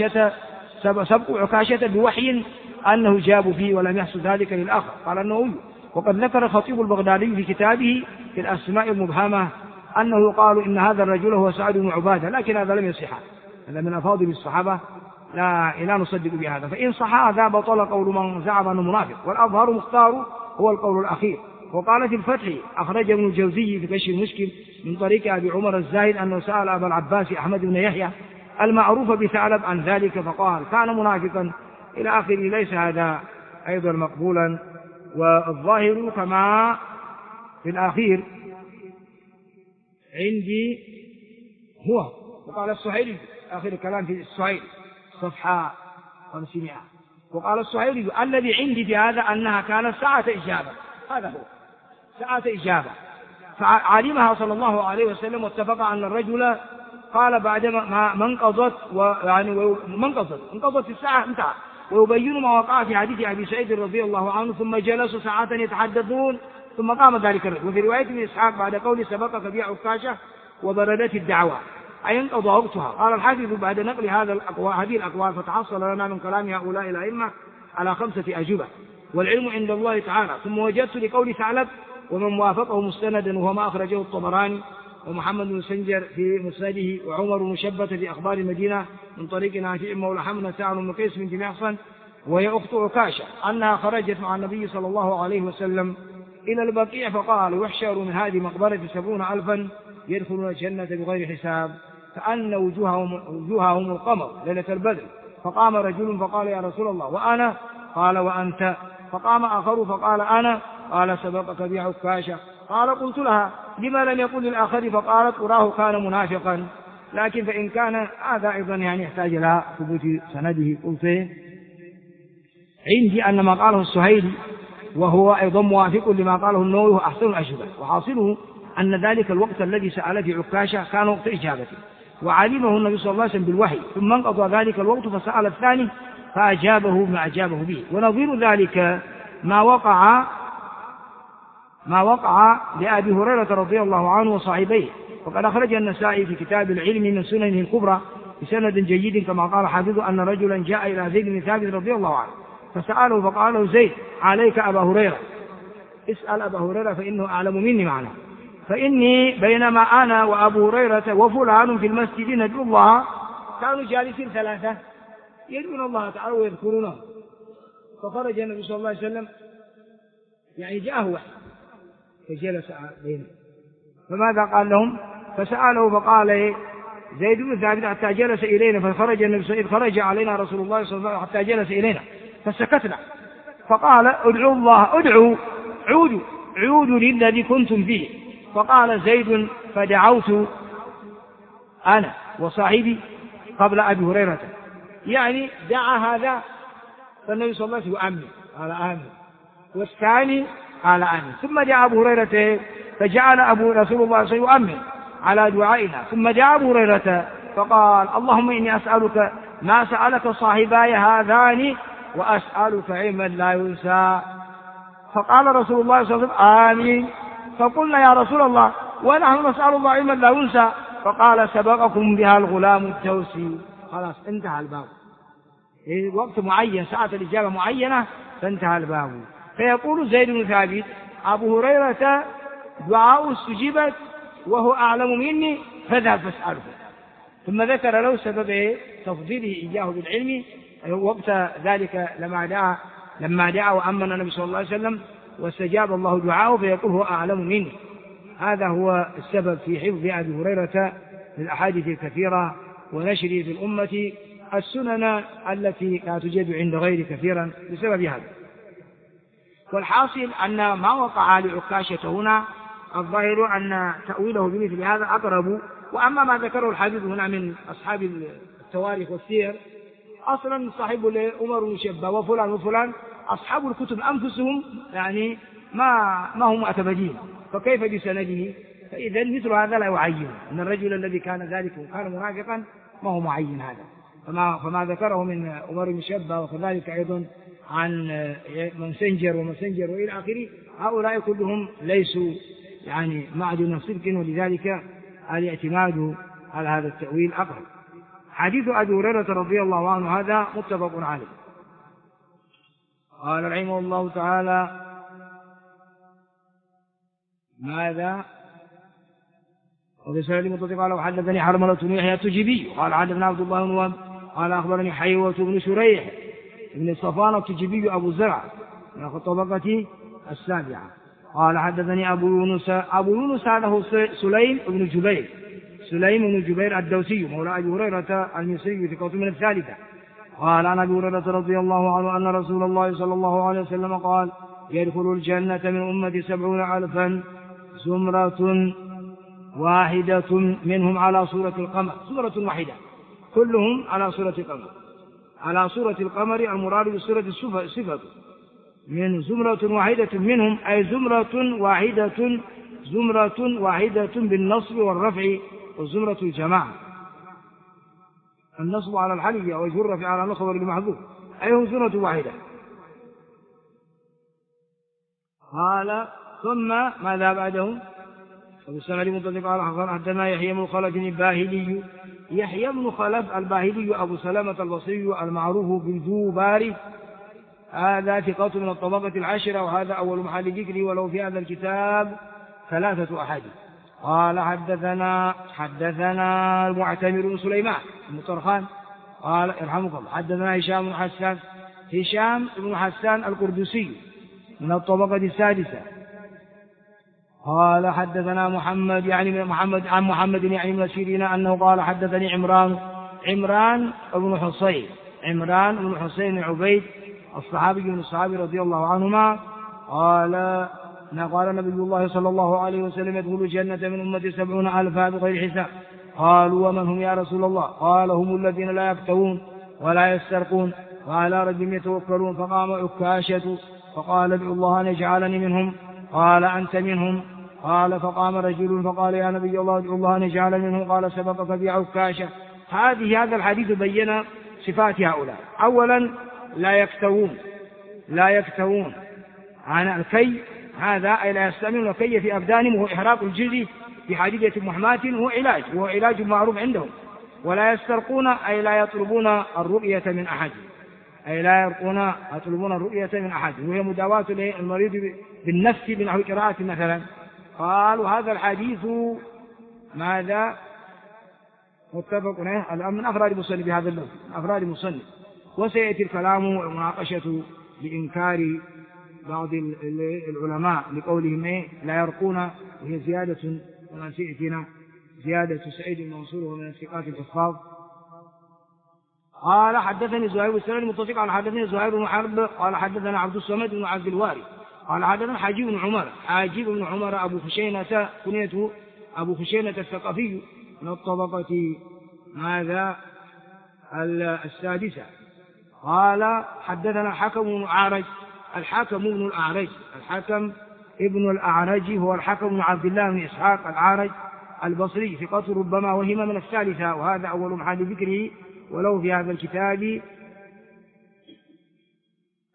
عكاشة بوحي أنه جاب فيه ولم يحصل ذلك للآخر. قال النووي وقد ذكر الخطيب البغدادي في كتابه في الأسماء المبهمة أنه قالوا إن هذا الرجل هو سعد بن عبادة، لكن هذا لم يصح، هذا من أفاضل الصحابة لا نصدق بهذا، فإن صح هذا بطل قول من زعم أنه منافق، والأظهر مختار هو القول الأخير. وقال في الفتح أخرج ابن الجوزي في كشف المشكل من طريق أبي عمر الزاهد أنه سأل أبا العباس أحمد بن يحيى المعروف بثعلب عن ذلك فقال كان منافقا إلى آخره. ليس هذا أيضا مقبولا، والظاهر كما في الأخير عندي هو. وقال السهيلي آخر الكلام في السهيل صفحة 500. وقال السهيلي الذي عندي بهذا أنها كانت ساعة إجابة، هذا هو ساعة إجابة، فعلمها صلى الله عليه وسلم واتفق أن الرجل قال بعدما ما انقضت انقضت الساعة انتهى، ويبين ما وقع في حديث أبي سعيد رضي الله عنه ثم جلسوا ساعة يتحدثون ثم قام ذلك الرجل. وفي رواية ابن إسحاق بعد قول سبقك بها عكاشة وبردت الدعوة أي انقضى وقتها. قال الحافظ بعد نقل هذه الأقوال فتحصل لنا من كلام هؤلاء الأئمة على 5 أجوبة، والعلم عند الله تعالى. ثم وجدت لقول ثعلب ومن وافقه مستندا وهو ما أخرجه الطبراني ومحمد بن سنجر في مسنده وعمر بن شبة في أخبار المدينة من طريق نافع مولى حمنا سعد بن قيس بن محصن وهي أخت عكاشة أنها خرجت مع النبي صلى الله عليه وسلم إلى البقيع فقال يحشر من هذه مقبرة 70,000 يدخلون الجنة بغير حساب كأن وجوههم القمر ليلة البدر. فقام رجل فقال يا رسول الله وأنا؟ قال وأنت؟ فقام آخر فقال أنا؟ قال سبقك بها عكاشة. قال قلت لها لما لم يقل للآخر؟ فقالت أراه كان منافقا، لكن فإن كان هذا أيضا يحتاج إلى ثبوت سنده. قلت عندي أن ما قاله السهيلي وهو أيضا موافق لما قاله النووي أحسن الأجوبة، وحاصله أن ذلك الوقت الذي سأل في عكاشة كان وقت إجابته وعلمه النبي صلى الله عليه وسلم بالوحي، ثم انقضى ذلك الوقت فسأل الثاني فأجابه ما أجابه به. ونظير ذلك ما وقع لأبي هريرة رضي الله عنه وصاحبيه، وقد أخرج النسائي في كتاب العلم من سننه الكبرى بسند جيد كما قال حافظ أن رجلا جاء إلى زيد بن ثابت رضي الله عنه فسأله فقال له زيد عليك أبا هريرة، اسأل أبا هريرة فإنه أعلم مني معناه، فإني بينما أنا وأبو هريرة وفلان في المسجد ندعو الله، كانوا جالسين 3 يدعون الله تعالى ويذكرونه، فخرج النبي صلى الله عليه وسلم يعني جاءه وحي فجلس بينهم، فماذا قال لهم؟ فسأله فقال زيد بن ثابت حتى جلس إلينا، فخرج النبي صلى الله عليه وسلم خرج علينا رسول الله صلى الله عليه وسلم حتى جلس إلينا فسكتنا، فقال ادعوا الله ادعوا عودوا للذي كنتم فيه. فقال زيد فدعوت أنا وصاحبي قبل أبي هريرة، يعني دعا هذا فالنبي صلى الله عليه وسلم أمن قال آمين، والثاني قال آمين، ثم دعا أبو هريرة فجعل رسول الله صلى الله عليه وسلم يؤمن على دعائنا، ثم دعا أبو هريرة فقال اللهم إني أسألك ما سألك صاحباي هذان وأسألك علما لا ينسى. فقال رسول الله صلى الله عليه وسلم آمين. فقلنا يا رسول الله ونحن نسأل الله علما لا ينسى. فقال سبقكم بها الغلام الدوسي. خلاص انتهى الباب، وقت معين، ساعة الإجابة معينة، فانتهى الباب. فيقول زيد بن ثابت أبو هريرة دعاء استجيبت وهو أعلم مني فاذهب فاسأله. ثم ذكر له سبب تفضيله إياه بالعلم وقت ذلك لما دعا وأمن النبي صلى الله عليه وسلم واستجاب الله دعاءه، فيقول هو أعلم مني. هذا هو السبب في حفظ أبي هريرة للأحاديث الكثيرة ونشره في الأمة السنن التي لا توجد عند غير كثيرا بسبب هذا. والحاصل أن ما وقع لعكاشة هنا الظاهر أن تأويله بمثل هذا أقرب. وأما ما ذكره الحديث هنا من أصحاب التواريخ والسير، أصلا صاحب لأمر بن شبة وفلان وفلان أصحاب الكتب أنفسهم يعني ما هم معتمدين، فكيف بسنده؟ فإذا مثل هذا لا يعين أن الرجل الذي كان ذلك وكان منافقا ما هو معين هذا. فما ذكره من عمر بن شبة وكذلك أيضا عن منسنجر ومسنجر وإلى آخره، هؤلاء كلهم ليسوا يعني معدن صدق، ولذلك الاعتماد على هذا التأويل أقرب. حديث أبي هريرة رضي الله عنه هذا متفق عليه. قال رحمه الله تعالى ماذا؟ وبسند متصل قال وحدثني حرملة بن يحيى التجيبي قال حدثنا عبد الله بن وهب قال أخبرني حيوة بن شريح بن صفوان التجيبي أبو زرع من الطبقة السابعة قال حدثني أبو يونس له سليم بن جبير الدوسي مولى أبي هريرة المصري في قوم من الثالثة قال عن أبي هريرة رضي الله عنه أن رسول الله صلى الله عليه وسلم قال يدخل الجنة من أمتي 70,000 زمرة واحدة منهم على صورة القمر، صورة واحدة كلهم على صورة القمر، على صورة القمر المراد بالصورة الصفة من زمرة واحدة منهم أي زمرة واحدة بالنصب والرفع، والزمرة الجماعة، النصب على الحلية والرفع على الخبر المحذوف أي هم زمرة واحدة. قال ثم ماذا بعدهم؟ وبالسند متصل قال حدثنا يحيى بن خلف الباهلي، يحيى بن خلف الباهلي أبو سلمة البصري المعروف بالجوباري، هذا ثقة من الطبقة العاشرة، وهذا أول محل ذكره، ولو في هذا الكتاب 3 أحاديث. قال حدثنا المعتمر بن سليمان بن طرخان قال يرحمك الله حدثنا هشام بن حسان القردسي من الطبقة السادسة قال حدثنا محمد عن محمد يعني من سيرين أنه قال حدثني عمران بن حسين عبيد الصحابي من الصحابي رضي الله عنهما قال نبي الله صلى الله عليه وسلم يدخل الجنة من أمة 70,000 بغير حساب. قالوا ومن هم يا رسول الله؟ قال هم الذين لا يفتون ولا يسترقون وعلى ربهم يتوكلون. فقام عكاشة فقال ادعوا الله أن يجعلني منهم. قال أنت منهم. قال فقام رجل فقال يا نبي الله ادعوا الله أن يجعلني منهم. قال سبقك بعكاشة. هذا الحديث بين صفات هؤلاء. أولا لا يكتوون عن الكي، هذا أي لا يستعملون الكي في أبدانهم، وهو إحراق الجلد في حديدة محماة، وهو علاج معروف عندهم. ولا يسترقون أي لا يطلبون الرؤية من أحد، وهي مداواة المريض بالنفس بنحو قراءة مثلا. قالوا هذا الحديث ماذا متفق عليه من أفراد المصنف بهذا اللفظ، أفراد المصنف. وسيأتي الكلام والمناقشة بإنكار بعض العلماء لقولهم لا يرقون، وهي زيادة وما سيأتينا زيادة سعيد بن منصور ومن الثقات الحفاظ. قال حدثني زهير بن سلمة المتفق قال حدثني زهير بن حرب قال حدثنا عبد الصمد بن عبد الوارث قال حدثنا حاجب بن عمر أبو خشينة كنيته أبو خشينة الثقفي من الطبقة ماذا السادسة. قال حدثنا الحكم ابن الأعرج هو الحكم بن عبد الله بن إسحاق الأعرج البصري ثقة ربما وهم من الثالثة، وهذا أول محل ذكره، ولو في هذا الكتاب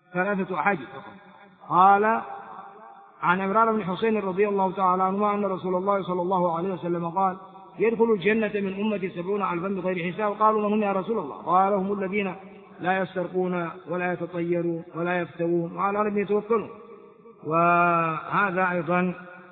3 أحاديث فقط. قال عن عمران بن حسين رضي الله تعالى عنهما أن رسول الله صلى الله عليه وسلم قال يدخل الجنة من أمتي 70,000 بغير حساب. قالوا من هم يا رسول الله؟ قال هم الذين لا يسترقون ولا يتطيرون ولا يفترون وعلى ربهم يتوكلون. وهذا أيضا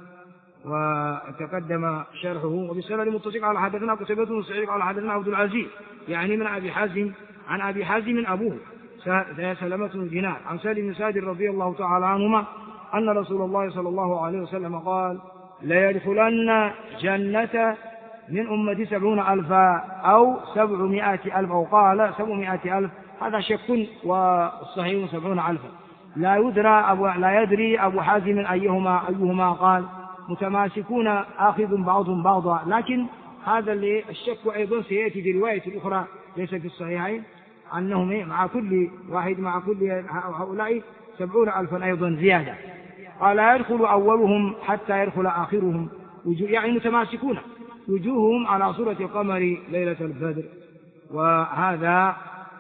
وتقدم شرحه. وبالسند متصل على حدثنا قتيبة بن سعيد على حدثنا عبد العزيز يعني من أبي حازم عن أبي حازم أبوه سلمة بن دينار عن سعد بن سعد رضي الله تعالى عنهما أن رسول الله صلى الله عليه وسلم قال لا يدخلن جنة من أمتي 70,000 أو 700,000 أو قال 700,000. هذا شك والصحيح 70,000. لا يدري أبو حازم أيهما قال متماسكون آخذ بعضهم بعضا. لكن هذا اللي الشك أيضا سيأتي في رواية أخرى ليس في الصحيحين أنهم مع كل واحد مع كل هؤلاء 70,000 أيضا زيادة. قال يدخل أولهم حتى يدخل آخرهم يعني متماسكون وجوههم على صورة القمر ليلة البدر. وهذا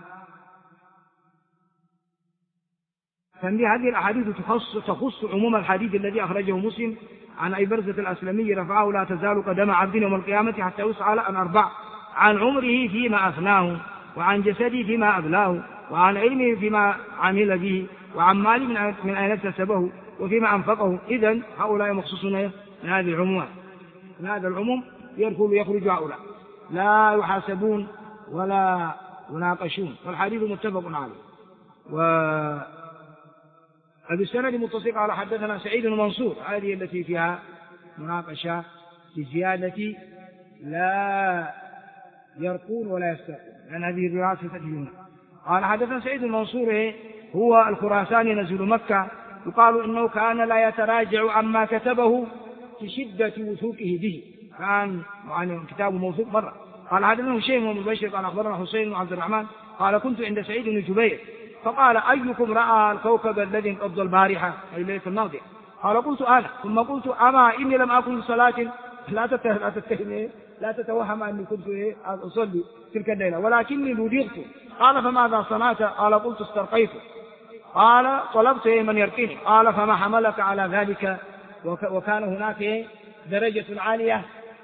فهذه الأحاديث تخص عموم الحديث الذي أخرجه مسلم عن أبي برزة الأسلمي رفعه لا تزال قدم عبد يوم القيامة حتى يسأل عن 4: عن عمره فيما أفناه، وعن جسده فيما أبلاه، وعن علمه فيما عمل به، وعن ماله من أين اكتسبه، وفيما أنفقه. إذن هؤلاء مخصوصون من هذه العمومات. من هذا العموم يخرج هؤلاء لا يحاسبون ولا يناقشون. والحديث متفق عليه. أبي السند متصل على حدثنا سعيد بن منصور هذه التي فيها مناقشة بزيادة لا يرقون ولا يسترقون لأن هذه الرواية ستجدونها. قال حدثنا سعيد بن منصور هو الخراساني نزل مكة، يقال إنه كان لا يتراجع عما كتبه في شدة وثوقه به، كان يعني كتابه موثوق مرة. قال حدثنا هشيم بن بشير قال أخبرنا حسين بن عبد الرحمن قال كنت عند سعيد بن جبير فقال أيكم رأى الكوكب الذي انقض البارحة أي ليلة الماضية؟ قال قلت أنا. ثم قلت أما إني لم أكن صلاة لا تتوهم أني كنت أصلي تلك الليلة ولكني بلغت. قال فماذا صنعت؟ قال قلت استرقيت. قال طلبت من يرقيني. قال فما حملك على ذلك؟ وكان هناك درجة عالية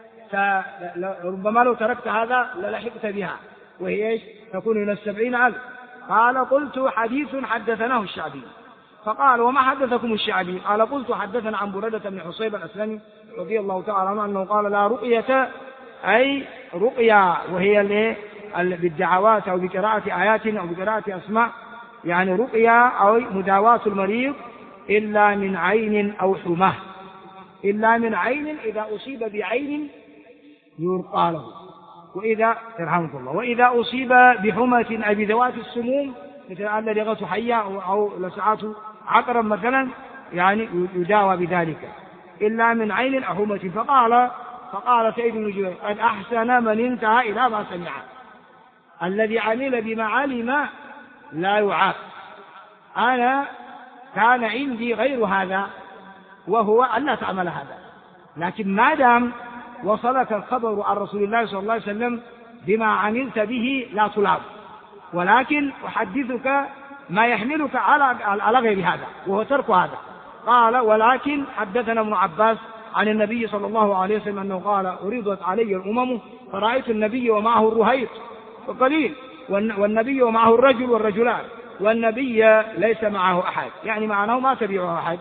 فربما لو تركت هذا للحقت بها وهي تكون من 70,000. قال قلت حديث حدثناه الشعبي. فقال وما حدثكم الشعبي؟ قال قلت حدثنا عن بريدة بن حصيب الأسلمي رضي الله تعالى عنه أنه قال لا رقية أي رقية وهي بالدعوات أو بقراءة آيات أو بقراءة أسماء يعني رقية أو مداواة المريض إلا من عين أو حماه، إلا من عين إذا أصيب بعين يرقى له، وإذا يرحمك الله وإذا أصيب بحمة أي بذوات السموم مثل أن لغة حية أو لسعات عقرب مثلا يعني يداوى بذلك إلا من عين أو حمة. فقال سيد بن جبير قد أحسن من انتهى إلى ما سمع. الذي عمل بما علم لا يعاق. أنا كان عندي غير هذا وهو أن لا تعمل هذا، لكن ما دام وصلك الخبر عن رسول الله صلى الله عليه وسلم بما عملت به لا تلام، ولكن أحدثك ما يحملك على غير هذا وهو ترك هذا. قال ولكن حدثنا ابن عباس عن النبي صلى الله عليه وسلم أنه قال عرضت علي الأمم فرأيت النبي ومعه الرهيط وقليل والنبي ومعه الرجل والرجلان والنبي ليس معه أحد، يعني معناه ما تبعه أحد.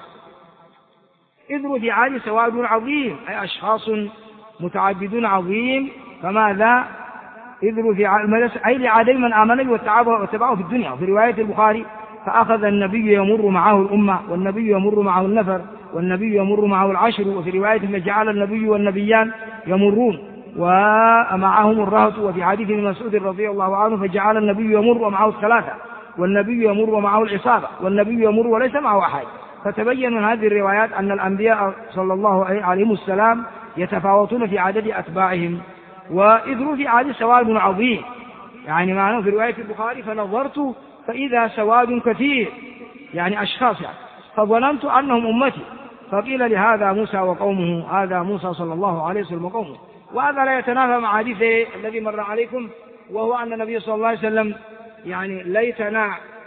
إذ رفع سواد عظيم أي أشخاص متعددون عظيم. فماذا إذ رفع أي لعدد من آمن واتبعه في الدنيا. في رواية البخاري فأخذ النبي يمر معه الأمة والنبي يمر معه النفر والنبي يمر معه العشر. وفي رواية فجعل النبي والنبيان يمرون ومعهم الرهط. وفي حديث ابن مسعود رضي الله عنه فجعل النبي يمر ومعه الثلاثة والنبي يمر ومعه العصابة والنبي يمر وليس معه أحد. فتبين من هذه الروايات أن الأنبياء صلى الله عليه السلام يتفاوتون في عدد أتباعهم. وإذ رفع سواد عظيم يعني معناه في رواية البخاري فنظرت فإذا سواد كثير يعني أشخاص يعني فظننت أنهم أمتي. فقيل لهذا موسى وقومه، هذا موسى صلى الله عليه وسلم وقومه. وهذا لا يتنافى مع حديث الذي مر عليكم وهو أن النبي صلى الله عليه وسلم يعني ليتنا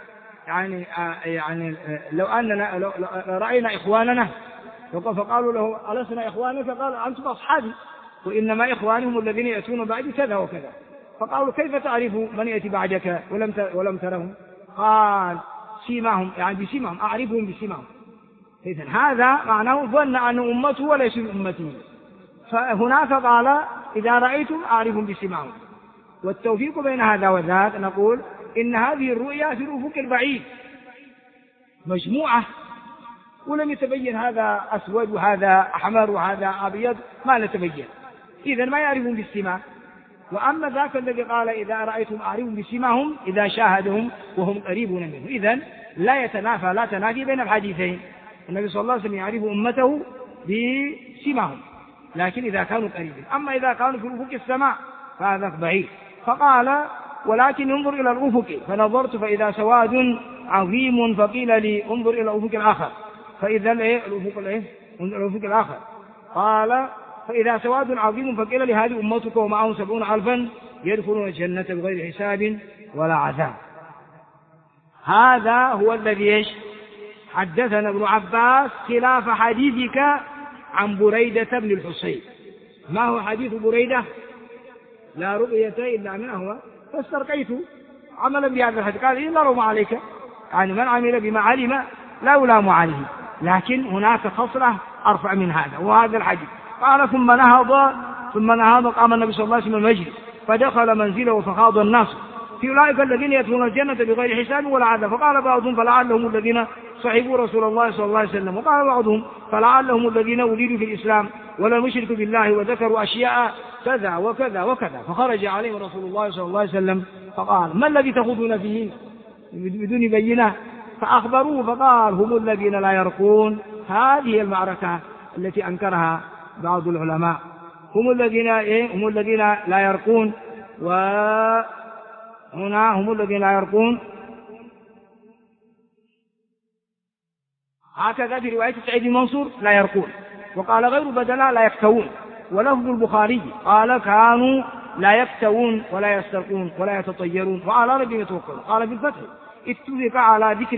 يعني لو أننا لو رأينا إخواننا فقالوا له ألسنا إخوانك؟ فقال أنتم أصحابي، وإنما إخوانهم الذين يأتون بعد كذا وكذا. فقالوا كيف تعرف من يأتي بعدك ولم ترهم؟ قال سيماهم، يعني بسيماهم، أعرفهم بسيماهم. إذن هذا معناه ظن أن أمته وليس أمته. فهناك قال إذا رأيتم أعرفهم بسيماهم. والتوفيق بين هذا وذاك نقول إن هذه الرؤيا في الأفق البعيد مجموعة، ولم يتبين هذا أسود وهذا أحمر وهذا أبيض، ما نتبين، إذن ما يعرفون بالسماء. وأما ذاك الذي قال إذا رأيتم أعرفهم بسماهم إذا شاهدهم وهم قريبون منه. إذن لا تنافي بين الحديثين. النبي صلى الله عليه وسلم يعرف أمته بسماهم لكن إذا كانوا قريبين، أما إذا كانوا في أفق السماء فهذا بعيد. فقال ولكن انظر إلى الأفق، فنظرت فإذا سواد عظيم، فقيل لي انظر إلى الأفق الآخر، فإذا الأفق الآخر قال فإذا سواد عظيم، فقيل لي هذه أمتك ومعهم 70,000 يدخلون الجنة بغير حساب ولا عذاب. هذا هو الذي حدثنا ابن عباس خلاف حديثك عن بريدة بن الحصين. ما هو حديث بريدة؟ لا رؤية إلا من هو فاسترقيت عملا بهذا الحديث. قال إلا لوم عليك، يعني من عمل بما علم لا يلام عليه، لكن هناك خصلة أرفع من هذا وهذا الحديث. قال ثم نهض قام النبي صلى الله عليه وسلم المجلس فدخل منزله فخاض الناس في أولئك الذين يدخلون الجنة بغير حساب ولا عذاب. فقال بعضهم فلعلهم الذين صحبوا رسول الله صلى الله عليه وسلم، وقال بعضهم فلعلهم الذين ولدوا في الإسلام ولم يشركوا بالله وذكروا أشياء كذا وكذا وكذا. فخرج عليهم رسول الله صلى الله عليه وسلم فقال ما الذي تخوضون فيه بدون بينة؟ فأخبروه فقال هم الذين لا يرقون. هذه المعركة التي أنكرها بعض العلماء، هم الذين لا يرقون. وهنا هم الذين لا يرقون هكذا في رواية سعيد بن منصور لا يرقون، وقال غير بدلا لا يكتوون. ولفظ البخاري قال كانوا لا يكتوون ولا يسترقون ولا يتطيرون وعلى ربهم يتوكلون. قال في الفتح اتفق على ذكر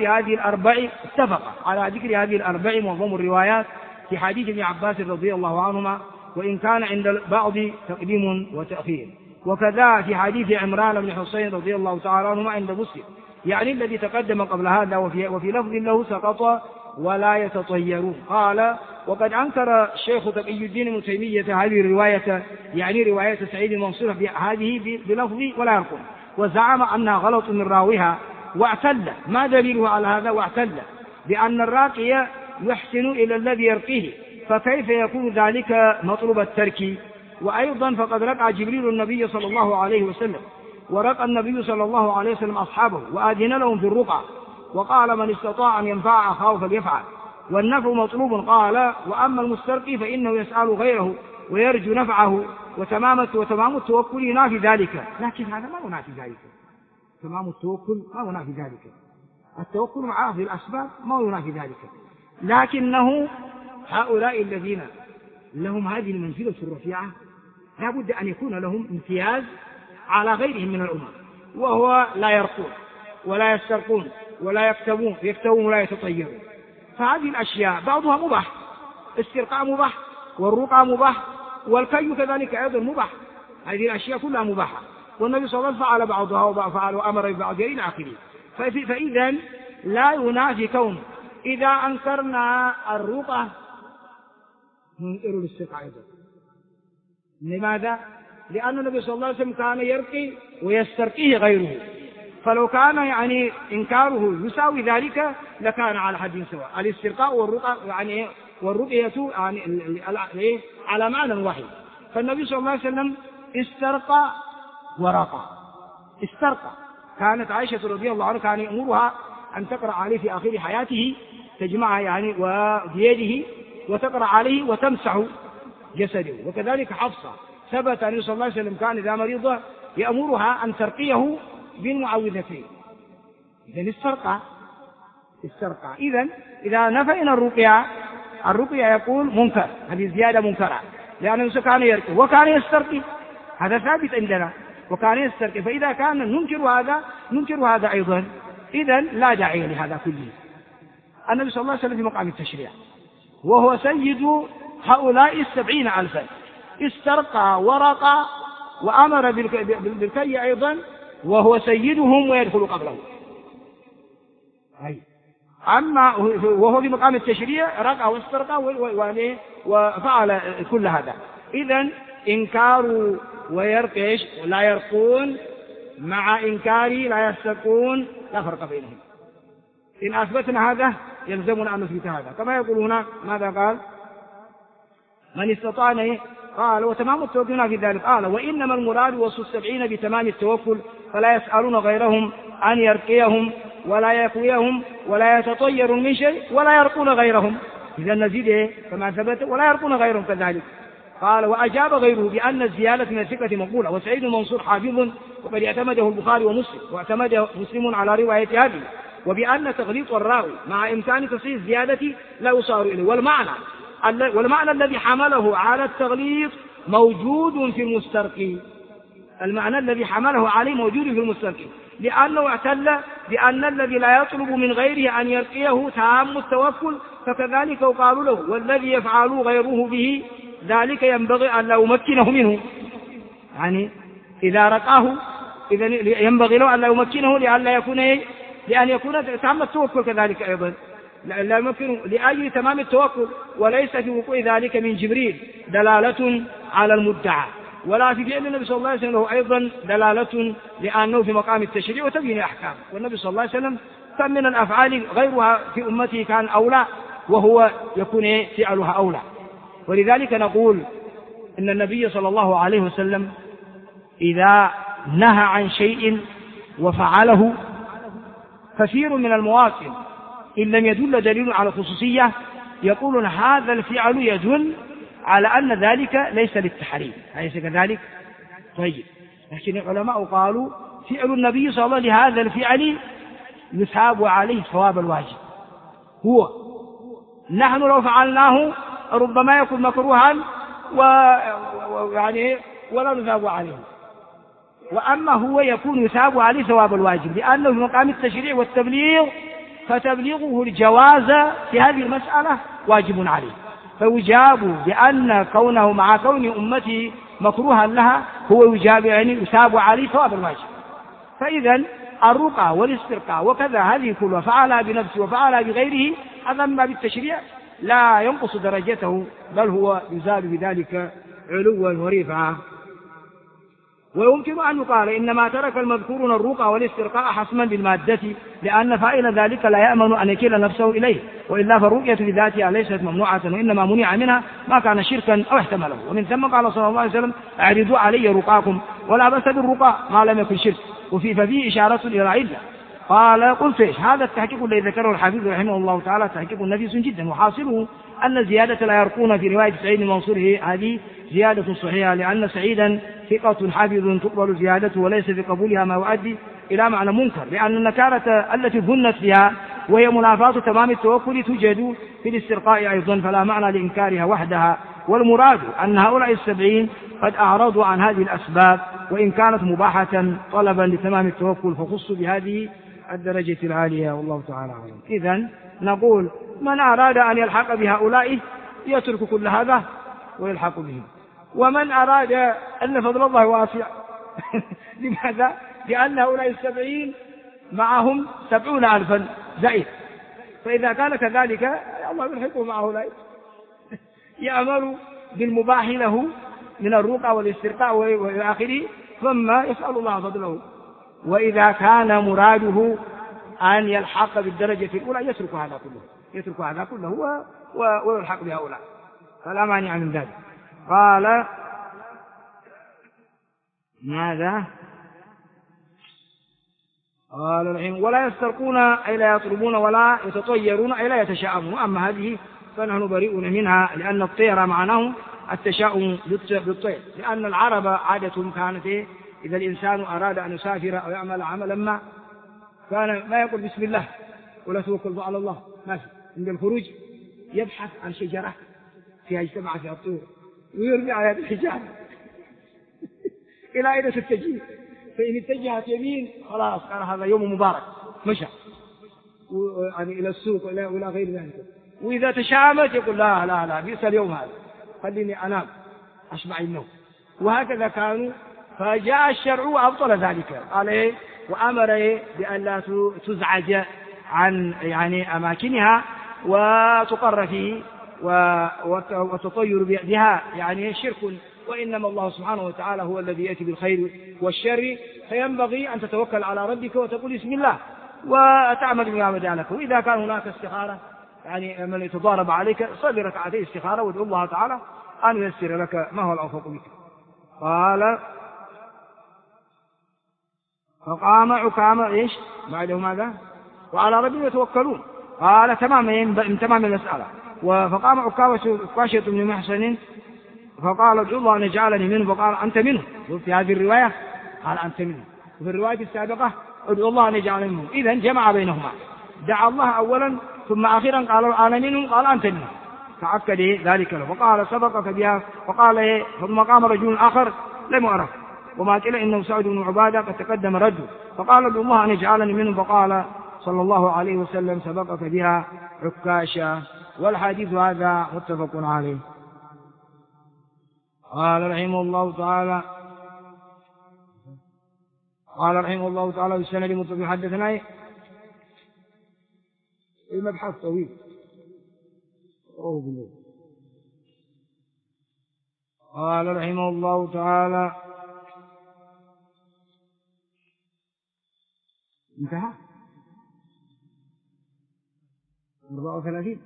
هذه الأربع معظم الروايات في حديث ابن عباس رضي الله عنهما، وإن كان عند البعض تقديم وتأخير. وكذا في حديث عمران بن حسين رضي الله تعالى عنهما عند مسلم، يعني الذي تقدم قبل هذا. وفي لفظ له سقط ولا يتطيرون. قال وقد أنكر الشيخ تقي الدين ابن تيمية هذه الرواية، يعني رواية سعيد المنصور هذه بلفظ ولا يرقون، وزعم أنها غلط من راويها واعتل. ما دليله على هذا؟ واعتل بأن الراقي يحسن إلى الذي يرقيه، فكيف يكون ذلك مطلوب الترك؟ وأيضا فقد رقى جبريل النبي صلى الله عليه وسلم، ورقى النبي صلى الله عليه وسلم أصحابه وآذن لهم في الرقى، وقال من استطاع أن ينفع أخاه فليفعل، والنفع مطلوب. قال وأما المسترقي فإنه يسأل غيره ويرجو نفعه، وتمام التوكل ينافي ذلك. لكن هذا ما ينافي ذلك، تمام التوكل ما ينافي ذلك، التوكل مع أخذ الأسباب ما ينافي ذلك، لكنه هؤلاء الذين لهم هذه المنزلة الرفيعة لا بد أن يكون لهم امتياز على غيرهم من الأمم، وهو لا يرقون ولا يسترقون ولا يكتوون ولا يتطيرون. فهذه الأشياء بعضها مباح، استرقاء مباح، والرقى مباح، والكي كذلك أيضا مباح. هذه الأشياء كلها مباحة، والنبي صلى الله عليه وسلم فعل بعضها وفعل وأمر ببعضها إلى آخره. فإذا لا ينافي كون إذا أنكرنا الرقى ننكر الاسترقاء أيضا. لماذا؟ لأن النبي صلى الله عليه وسلم كان يرقي ويسترقيه غيره، فلو كان يعني إنكاره يساوي ذلك لكان على حد سواء. الاسترقاء والرقى يعني والرقية يعني على معنى واحد. فالنبي صلى الله عليه وسلم استرقى ورقى. استرقى كانت عائشة رضي الله عنها كان يأمرها أن تقرأ عليه في آخر حياته، تجمعها يعني وبيده وتقرأ عليه وتمسح جسده. وكذلك حفصة ثبت أن صلى الله عليه وسلم كان إذا مريض يأمرها أن ترقيه بالمعوذتين. إذن استرقى. إذا نفينا الرقية يقول منكر، هذه زيادة منكرة، لأنه كان يرقي وكان يسترقي، هذا ثابت عندنا، وكان يسترقي. فإذا كان ننكر هذا أيضا، إذن لا داعي لهذا كله. النبي صلى الله عليه وسلم في مقام التشريع وهو سيد هؤلاء 70,000 استرقى ورقى وأمر بالكي أيضا وهو سيدهم ويدخل قبله. أما وهو في مقام التشريع رقى واسترقى وفعل كل هذا. إذن إنكار ويرقش ولا يرقون مع إنكار لا يسترقون لا فرق بينهم. إن أثبتنا هذا يلزمنا أن نثبت هذا. كما يقول هنا ماذا قال؟ من استطاع قال وتمام التوكل في ذلك. قال وإنما المراد وصف 70 بتمام التوكل فلا يسألون غيرهم أن يرقيهم ولا يكويهم ولا يتطير من شيء ولا يرقون غيرهم. إذا نزيد كما ثبت ولا يرقون غيرهم كذلك. قال وأجاب غيره بأن الزيادة من الثقة مقبولة. وسعيد المنصور حافظ وقد اعتمده البخاري ومسلم واعتمد مسلم على رواية هذه وبأن تغليط الراوي مع إمكان تصحيح الزيادة لا يصار إليه. والمعنى الذي حمله على التغليط موجود في المسترقي. المعنى الذي حمله عليه موجود في المسترقي لأنه اعتل بأن الذي لا يطلب من غيره أن يرقيه تام التوكل فكذلك قالوا له والذي يفعل غيره به ذلك ينبغي أن لا يمكنه منه. يعني إذا رقاه إذا ينبغي له أن لا يمكنه لأن يكون تام التوكل كذلك أيضا لا يمكنه لأجل تمام التوكل. وليس في وقوع ذلك من جبريل دلالة على المدعى ولا في فعل النبي صلى الله عليه وسلم أيضا دلالة لأنه في مقام التشريع وتبيين الأحكام. والنبي صلى الله عليه وسلم كم من الأفعال غيرها في أمته كان أولى وهو يكون فعلها أولى. ولذلك نقول إن النبي صلى الله عليه وسلم إذا نهى عن شيء وفعله كثير من المواطن إن لم يدل دليل على خصوصية يقولون هذا الفعل يدل على أن ذلك ليس للتحريم. أليس كذلك؟ طيب لكن العلماء قالوا فعل النبي صلى الله عليه وسلم لهذا الفعل يثاب عليه ثواب الواجب. هو نحن لو فعلناه ربما يكون مكروها ويعني ولا نثاب عليه. وأما هو يكون يثاب عليه ثواب الواجب لأنه في مقام التشريع والتبليغ فتبليغه الجواز في هذه المسألة واجب عليه. فيجاب بأن كونه مع كون أمته مكروها لها هو يجاب يعني يثاب عليه ثواب الواجب. فإذا الرقى والاسترقاء وكذا هذه كلها فعلها بنفسه وفعلها بغيره هذا ما بالتشريع لا ينقص درجته بل هو يزاد بذلك علوا ورفعة. ويمكن أن يقال إنما ترك المذكورون الرقى والاسترقاء حسما بالمادة لأن فاعل ذلك لا يأمن أن يكل نفسه إليه وإلا فالرقية بذاتها ليست ممنوعة وإنما منع منها ما كان شركا أو احتمله. ومن ثم قال صلى الله عليه وسلم أعرضوا علي رقاكم ولا بأس بالرقى ما لم يكن شرك. ففيه إشارة إلى علة. قال قلت إيش هذا التحقيق الذي ذكره الحافظ رحمه الله تعالى تحقيق نفيس جدا وحاصله أن زيادة لا يرقون في رواية سعيد المنصور هذه زيادة صحيحة لأن سعيدا ثقة حافظ تقبل زيادته وليس في قبولها ما يؤدي إلى معنى منكر لأن النكارة التي ظنت بها وهي منافاة تمام التوكل توجد في الاسترقاء أيضا فلا معنى لإنكارها وحدها. والمراد أن هؤلاء 70 قد أعرضوا عن هذه الأسباب وإن كانت مباحة طلبا لتمام التوكل فخصوا بهذه الدرجة العالية والله تعالى أعلم. إذن نقول من أراد أن يلحق بهؤلاء يترك كل هذا ويلحق بهم ومن أراد أن فضل الله واسع لماذا؟ لأن هؤلاء 70 معهم 70,000 زائد فإذا كان كذلك الله يلحقه مع هؤلاء يأمر بالمباح له من الرقى والاسترقاء وإلى آخره ثم يسأل الله فضله. وإذا كان مراده أن يلحق بالدرجة الأولى يترك هذا كله ويلحق بهؤلاء فلا مانع من ذلك. قال ماذا؟ قال العلم ولا يسترقون أي لا يطلبون ولا يتطيرون أي لا يتشاءمون. أما هذه فنحن بريئون منها لأن الطير معناه التشاؤم بالطير لأن العرب عادة كانت إذا الإنسان أراد أن يسافر أو يعمل عملا ما كان ما يقول بسم الله ولا توكل على الله ما في عند الخروج يبحث عن شجرة فيها اجتمع فيها الطيور ويرمي على هذه الحجارة إلى أين تتجه فإن اتجهت يمين خلاص قال هذا يوم مبارك مشى يعني إلى السوق وإلى غير ذلك. وإذا تشامت يقول لا لا لا بئس اليوم هذا، خليني أنام أشبع النوم. وهكذا كانوا. فجاء الشرع وأبطل ذلك، قال إيه وأمر إيه بأن لا تزعج عن يعني أماكنها وتقر فيه وتطير بها، يعني شرك. وإنما الله سبحانه وتعالى هو الذي يأتي بالخير والشر، فينبغي أن تتوكل على ربك وتقول بسم الله وتعمل بما بدا لك. وإذا كان هناك استخارة يعني من يتضارب عليك صلي ركعتي استخارة وادعو الله تعالى أن ييسر لك ما هو الأوفق بك. قال فقام عكامة إيش بعده ماذا وعلى ربهم يتوكلون. قال تمام المسألة. فقام عكاشة بن محسن فقال ادعو الله أن يجعلني منه، فقال أنت منه. في هذه الرواية قال أنت منه، وفي الرواية السابقة ادعو الله أن يجعلني منه. إذن جمع بينهما، دعا الله أولا ثم أخيرا قال أنا منهم قال أنت منه، فأكد ذلك له. فقال سبقك بها. فقال ثم قام رجل آخر لم أعرف وما قيل إنه سعد بن عبادة قد تقدم رجل فقال ادعو الله أن يجعلني منهم، فقال صلى الله عليه وسلم سبقك بها عكاشة. والحديث هذا متفق عليه. قال رحمه الله تعالى بالسند متفق. حدثنا المبحث طويل قال رحمه الله تعالى انتهى 34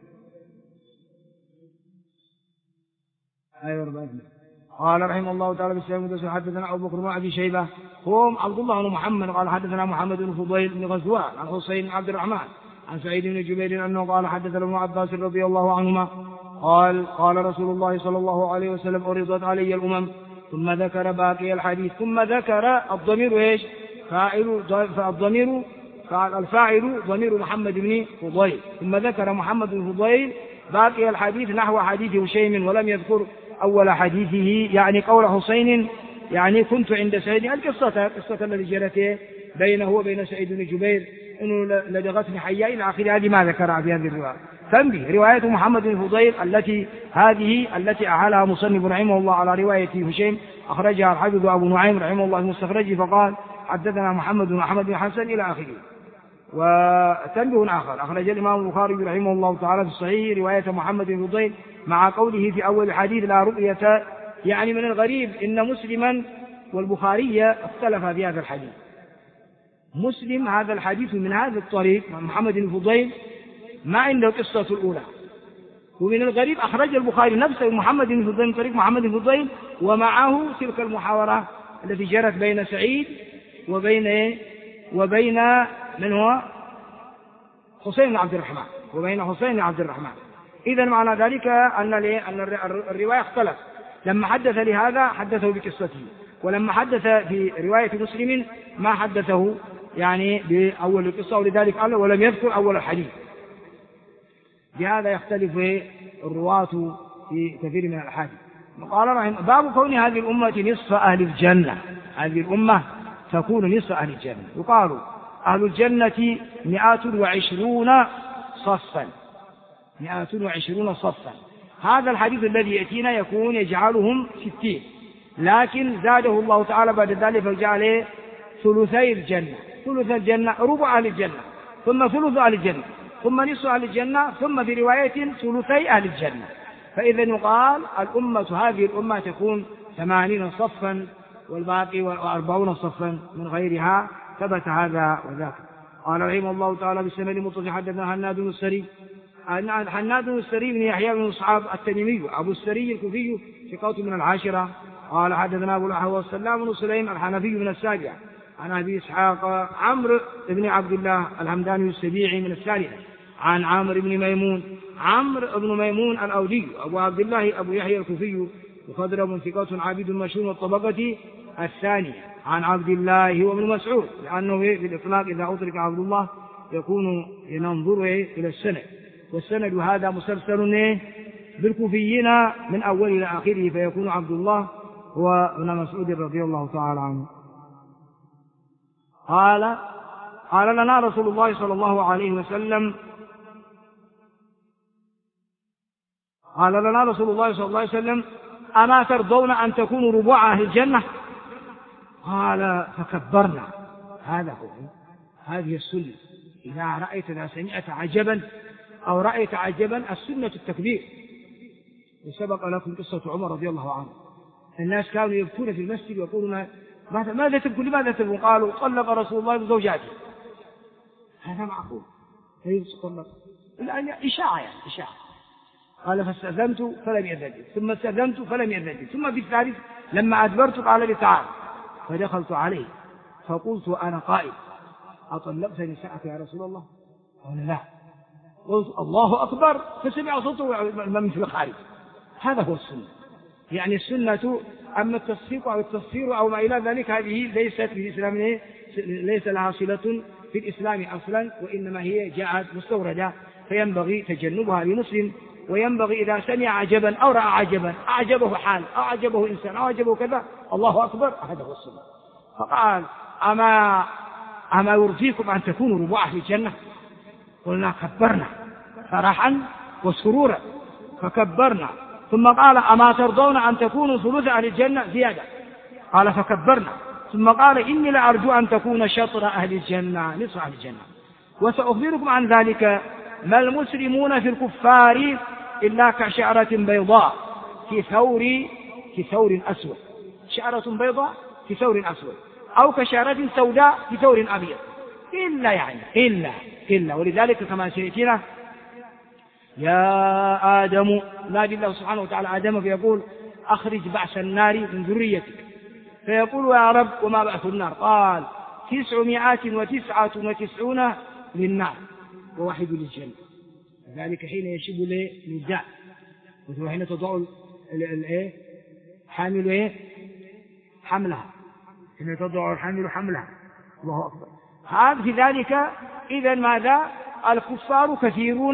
أيوة 40. قال رحمه الله تعالى بالسلام حدثنا أبو بكر بن أبي شيبة هم عبد الله بن محمد قال حدثنا محمد بن فضيل بن غزوان عن حسين بن عبد الرحمن عن سعيد بن جبير أنه قال حدثنا ابن عباس رضي الله عنهما قال رسول الله صلى الله عليه وسلم عرضت علي الأمم ثم ذكر باقي الحديث ثم ذكر الضمير ايش الفاعل ضمير محمد بن فضيل ثم ذكر محمد بن فضيل باقي الحديث نحو حديث هشيم ولم يذكر أول حديثه يعني قول حسين يعني كنت عند سعيد القصة التي جرت بينه وبين سعيد بن جبير إنه لدغتني حية إلى آخر هذه ما ذكرها في هذه الرواية. تنبيه رواية محمد بن فضيل التي أعلها مصنف رحمه الله على رواية هشيم أخرجها الحافظ أبو نعيم رحمه الله المستخرج فقال حدثنا محمد بن أحمد بن حسن إلى آخره. وتنبيه آخر أخرج الإمام البخاري رحمه الله تعالى في الصحيح رواية محمد بن فضيل مع قوله في أول الحديث لا رؤية يعني من الغريب إن مسلما والبخاري اختلفا في هذا الحديث. مسلم هذا الحديث من هذا الطريق محمد بن فضيل ما عنده القصة الأولى، ومن الغريب أخرج البخاري نفسه محمد بن فضيل من طريق محمد بن فضيل ومعه تلك المحاورة التي جرت بين سعيد وبين من هو حسين بن عبد الرحمن إذن معنى ذلك أن الرواية اختلف. لما حدث لهذا حدثه بقصته، ولما حدث في رواية مسلم ما حدثه يعني بأول القصة، ولذلك قال ولم يذكر أول الحديث. بهذا يختلف الرواة في كثير من الأحاديث. قال رحمه باب كون هذه الأمة نصف أهل الجنة. هذه الأمة تكون نصف أهل الجنة. يقال أهل الجنة 120 صفا 120 صفا. هذا الحديث الذي يأتينا يكون يجعلهم 60، لكن زاده الله تعالى بعد ذلك فجعل ثلثي الجنة، ثلث الجنة ربع أهل الجنة ثم ثلث أهل الجنة ثم نصف أهل الجنة ثم في رواية ثلثي أهل الجنة. فإذا يقال هذه الأمة تكون 80 صفا والباقي 40 صفا من غيرها. ثبت هذا وذاك. قال رحمه الله تعالى بالسند المتصل حدثنا حناد بن السري بن يحيى بن اصحاب التميمي ابو السري الكوفي ثقة من العاشرة. قال حدثنا ابو الاحوص سلام بن سليم الحنفي من السابعة عن ابي اسحاق عمرو بن عبد الله الهمداني السبيعي من الثالثة عن عمرو بن ميمون الاودي ابو عبد الله ابو يحيى الكوفي وخضرم ثقة عابد مشهور والطبقة الثانية عن عبد الله وابن مسعود، لأنه في الإطلاق إذا أطلق عبد الله يكون ينظر إلى السند، والسند هذا مسلسل بالكوفيين من أول إلى آخره، فيكون عبد الله هو ابن مسعود رضي الله تعالى عنه. قال قال لنا رسول الله صلى الله عليه وسلم أما ترضون أن تكونوا ربوع أهل الجنة؟ قال فكبرنا. هذه السنة. إذا سمعت عجبا أو رأيت عجبا السنة التكبير. وسبق لكم قصة عمر رضي الله عنه، الناس كانوا يبكون في المسجد ويقولون ماذا تبكون؟ لماذا تبكون؟ قالوا طلق رسول الله بزوجاته. هذا معقول؟ طلق إشاعة قال فاستأذنت فلم يأذن، ثم استأذنت فلم يأذن، ثم في الثالث لما أدبرت قال لي تعال، فدخلت عليه فقلت أنا قائل أطلقت نساءك يا رسول الله؟ قال لا. قلت الله أكبر، فسمع صوته من في الخارج. هذا هو السنة. يعني السنة أما التصفيق أو التصفير أو ما إلى ذلك هذه ليست في الإسلام، ليس لها صلة في الإسلام أصلا، وإنما هي جاءت مستوردة، فينبغي تجنبها لمسلم. وينبغي إذا سمع عجبا أو رأى عجبا، أعجبه حال أو أعجبه إنسان أو أعجبه كذا، الله أكبر، هذا هو السنة. فقال أما يرضيكم أن تكونوا ربوع في الجنة؟ قلنا كبرنا فرحا وسرورا فكبرنا. ثم قال أما ترضون أن تكونوا ثلث أهل الجنة؟ زيادة. قال فكبرنا. ثم قال إني لأرجو أن تكون شطر أهل الجنة، نصف أهل الجنة. وسأخبركم عن ذلك، ما المسلمون في الكفار إلا كشعرة بيضاء في ثور أسود. شعرة بيضاء في ثور أسود، أو كشعرة سوداء في ثور أبيض، إلا ولذلك كما سيأتينا يا آدم، نادي الله سبحانه وتعالى آدم فيقول أخرج بعث النار من ذريتك، فيقول يا رب وما بعث النار؟ قال 999 للنار وواحد للجنة. ذلك حين يشب للداء، وحين تضع حامل حملها، حين تضع الحامل حملها. الله أكبر. هذا في ذلك. إذا ماذا؟ الكفار كثيرون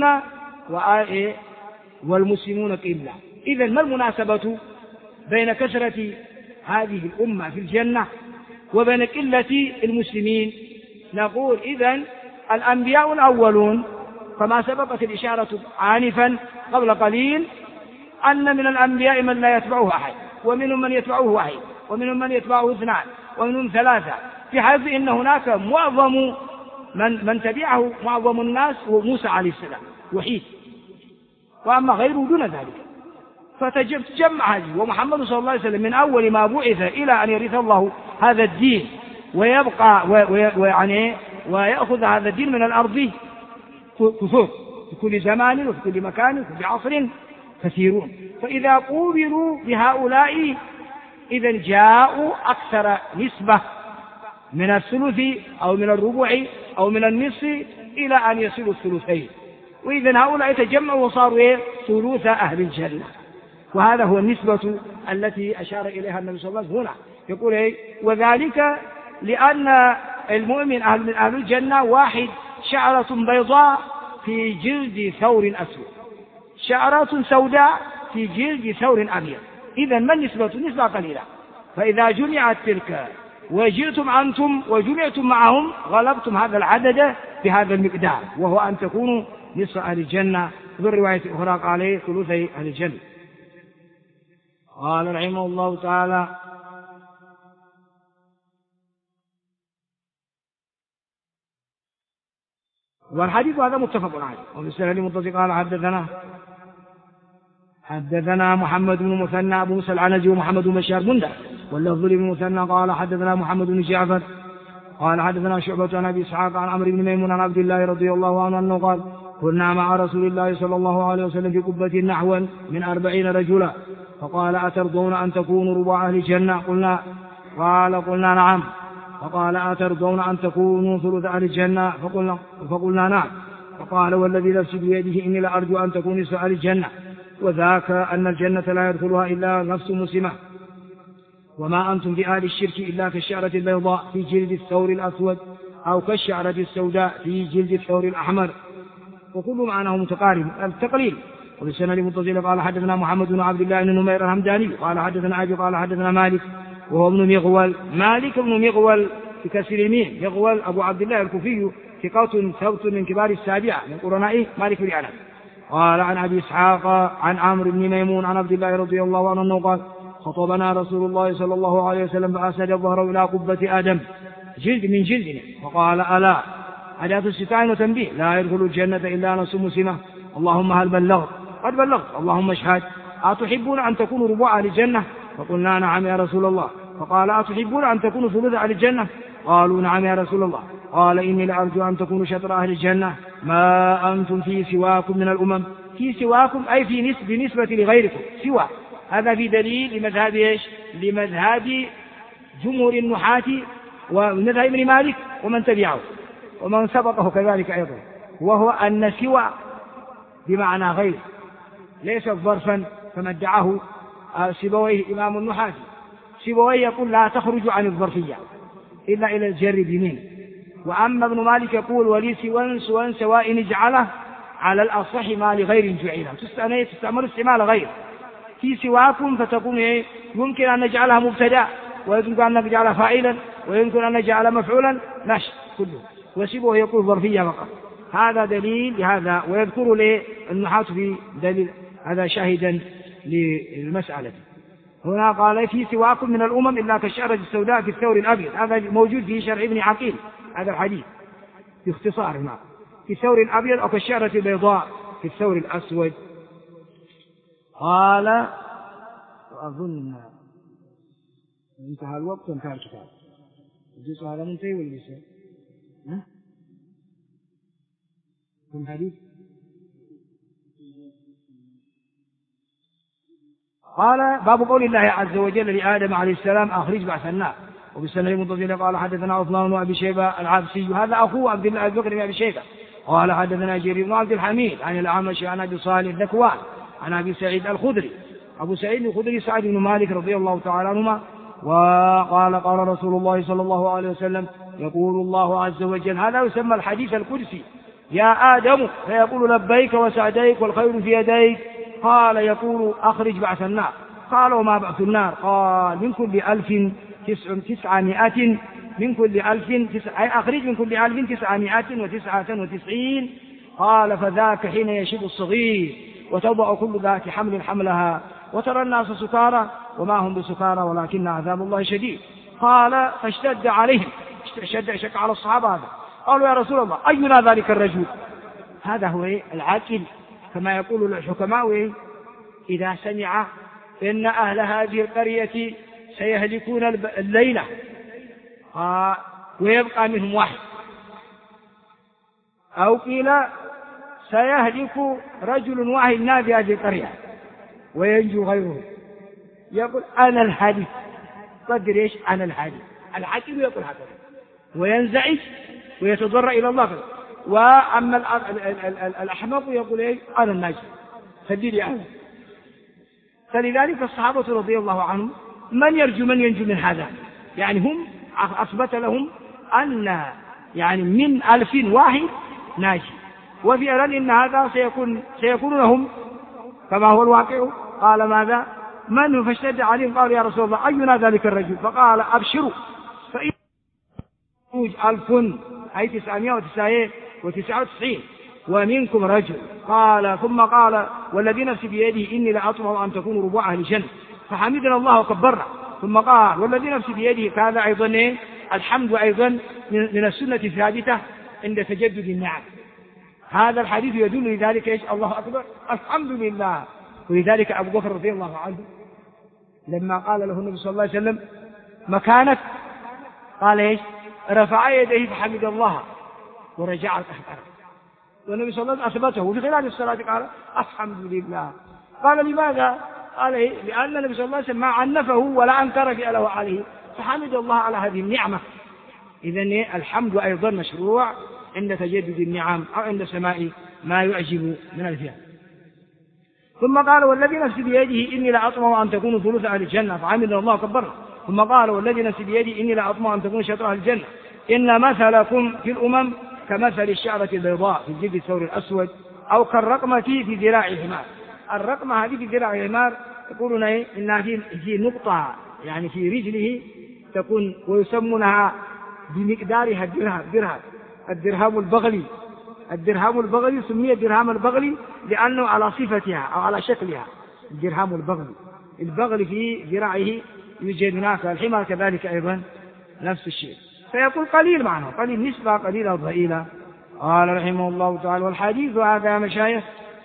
والمسلمون قلة. إذا ما المناسبة بين كثرة هذه الأمة في الجنة وبين قلة المسلمين؟ نقول إذن الأنبياء الأولون كما سبقت الإشارة آنفا قبل قليل، أن من الأنبياء من لا يتبعه أحد، ومنهم من يتبعه واحد، ومنهم من يتبعه 2، ومنهم 3، في حيث إن هناك معظم من تبعه معظم الناس هو موسى عليه السلام وحيد، وأما غيره دون ذلك. فتجمع هذه. ومحمد صلى الله عليه وسلم من أول ما بعث إلى أن يرث الله هذا الدين ويبقى ويأخذ هذا الدين من الأرض كثور في كل زمان وفي كل مكان وفي كل عصر كثيرون. فإذا قوبلوا بهؤلاء إذا جاءوا أكثر نسبة من الثلث أو من الربع أو من النصف إلى أن يصلوا الثلثين. وإذا هؤلاء يتجمعوا وصاروا ثلث أهل الجنة. وهذا هو النسبة التي أشار إليها النبي صلى الله عليه وسلم هنا. يقول وذلك لأن المؤمن من أهل الجنة واحد شعرة بيضاء في جلد ثور أسود، شعرة سوداء في جلد ثور أبيض. إذا ما النسبة؟ نسبة قليلة. فإذا جمعت تلك وجئتم أنتم وجمعتم معهم غلبتم هذا العدد بهذا المقدار، وهو أن تكونوا نصف أهل الجنة. ذو الرواية الأخرى قال ثلثي أهل الجنة. قال رحمه الله تعالى والحديث هذا متفق عليه. وفي السنة المتصل قال حدثنا محمد بن مثنى أبو موسى العنزي ومحمد بن بشار بندر، واللفظ لابن مثنى قال حدثنا محمد بن جعفر قال حدثنا شعبة عن أبي إسحاق عن عمرو بن ميمون عن عبد الله رضي الله عنه أنه قال كنا مع رسول الله صلى الله عليه وسلم في قبة نحوا من 40 رجلا، فقال أترضون أن تكونوا ربع أهل الجنة؟ قلنا نعم. فقال أترضون أن تكونوا ثلث أهل الجنة؟ فقلنا نعم. فقال والذي نفسي بيده إني لأرجو أن تكون نصف أهل الجنة، وذاك أن الجنة لا يدخلها إلا نفس مسلمة، وما أنتم بأهل الشرك إلا كالشعرة البيضاء في جلد الثور الأسود أو كالشعرة السوداء في جلد الثور الأحمر. وكل معناه متقارب التقليل. وبالسند المتصل قال حدثنا محمد بن عبد الله بن نمير الهمداني قال حدثنا أبي قال حدثنا مالك وهو ابن مغول، مالك بن مغول بكسر الميم. مغول أبو عبد الله الكوفي ثقة ثبت من كبار السابعة من قرناء مالك بن أنس. قال عن أبي إسحاق عن عمرو بن ميمون عن عبد الله رضي الله عنه أنه قال خطبنا رسول الله صلى الله عليه وسلم فأسند الظهر إلى قبة آدم جلد من جلدنا فقال ألا أداة استفهام وتنبيه لا يدخل الجنة إلا نفس مسلمة اللهم هل بلغت قد بلغت اللهم اشهد أتحبون أن تكونوا ربع أهل الجنة فقلنا نعم يا رسول الله فقال أتحبون أن تكونوا ثلث أهل الجنة قالوا نعم يا رسول الله قال إني لأرجو أن تكونوا شطر أهل الجنة ما أنتم في سواكم من الأمم في سواكم أي في بالنسبة لغيركم سوى. هذا في دليل لمذهب إيش؟ لمذهب جمهور النحاة ومذهب ابن مالك ومن تبعه ومن سبقه كذلك أيضا وهو أن سوى بمعنى غير ليس ظرفا كما ادعاه سيبويه إمام النحاة. سيبويه يقول لا تخرج عن الظرفية إلا إلى الجر بمين. وأما ابن مالك يقول ولي سوى سواء نجعله على الأصح ما لغير جعله تستعمل استعمال غير في سواكم فتكون يمكن أن نجعلها مبتدأ ويمكن أن نجعلها فاعلا ويمكن أن نجعلها مفعولا نشر كله وسيبويه يقول ظرفية فقط. هذا دليل لهذا ويذكر لي النحاة في دليل هذا شاهدا للمسألة. هنا قال في سواكم من الأمم إلا كالشعرة السوداء في الثور الأبيض. هذا موجود في شرح ابن عقيل هذا الحديث باختصار معه في الثور الأبيض أو كالشعرة البيضاء في الثور الأسود. قال أظن انتهى الوقت وانتهى الكتاب الجزء هذا منتهي والجزء كم حديث. قال باب قول الله عز وجل لآدم عليه السلام أخرج بعث النار. وبالسنة المتصلة قال حدثنا عثمان وأبي شيبة العبسي هذا أخوه عبد الله بن بكر بن أبي شيبة قال حدثنا جرير بن عبد الحميد عن الأعمش عن أبي صالح ذكوان عن أبي سعيد الخدري أبو سعيد الخدري سعد بن مالك رضي الله تعالى عنهما وقال قال رسول الله صلى الله عليه وسلم يقول الله عز وجل هذا يسمى الحديث القدسي يا آدم فيقول لبيك وسعديك والخير في يديك. قال يقول أخرج بعث النار. قال وما بعث النار؟ قال من كل 1900 من كل 1000 أخرج من كل 1999. قال فذاك حين يشب الصغير وتوضع كل ذات حمل حملها وترى الناس سكارى وما هم بسكارى ولكن عذاب الله شديد. قال فاشتد عليهم شك على الصحابة هذا قالوا يا رسول الله أينا ذلك الرجل. هذا هو العاقل كما يقول الحكماء إذا سمع إن أهل هذه القرية سيهلكون الليلة ويبقى منهم واحد أو قيل سيهلك رجل واحد نادي هذه القرية وينجو غيره يقول أنا الحديث قدر إيش أنا الحديث. العاقل يقول هذا وينزعج ويتضرع إلى الله. وأما الأحمق يقول إيه أنا الناجي سديدي أنا. فلذلك الصحابة رضي الله عنهم من يرجو من ينجو من هذا يعني هم أثبت لهم أن يعني من 1000 واحد ناجي وفعلا إن هذا سيكون لهم كما هو الواقع. قال ماذا من فاشتد عليهم قال يا رسول الله أينا ذلك الرجل. فقال أبشروا فإن 1000 أي 999 ومنكم رجل. قال ثم قال والذي نفسي بيده إني لأطمع أن تكونوا ربع أهل الجنة فحمدنا الله وكبرنا. ثم قال والذي نفسي بيده هذا أيضا الحمد أيضا من السنة الثابتة عند تجدد النعم. هذا الحديث يدل لذلك إيش الله أكبر الحمد لله. ولذلك أبو بكر رضي الله عنه لما قال له النبي صلى الله عليه وسلم مكانك قال إيش رفع يديه فحمد الله ورجع الأحبار. والنبي صلى الله عليه وسلم أثبته وفي خلال الصلاة قال الحمد لله. قال لماذا؟ قال إيه؟ لأن النبي صلى الله عليه وسلم ما عنفه ولا أنكر فعله عليه فحمد الله على هذه النعمة. إذن الحمد أيضا مشروع عند تجدد النعم أو عند سماء ما يعجب من الفعل. ثم قال والذي نفسي بيده إني لأطمع أن تكونوا ثلث أهل الجنة فحمدنا الله وكبرنا. ثم قال والذي نفسي بيده إني لأطمع أن تكونوا شطر أهل الجنة إن مثلكم في الأمم كمثل الشعرة البيضاء في الجلد الثور الأسود أو كالرقمة في ذراع الحمار. الرقمة هذه في ذراع الحمار يقولون إنها في نقطة يعني في رجله تكون ويسمونها بمقدارها الدرهم البغلي سمي درهم البغلي لأنه على صفتها أو على شكلها. الدرهم البغلي في ذراعه يوجد هناك، الحمار كذلك أيضا نفس الشيء. فيقول قليل معنى قليل، نسبة قليلة ضئيلة. قال رحمه الله تعالى: والحديث هذا يا مشايخ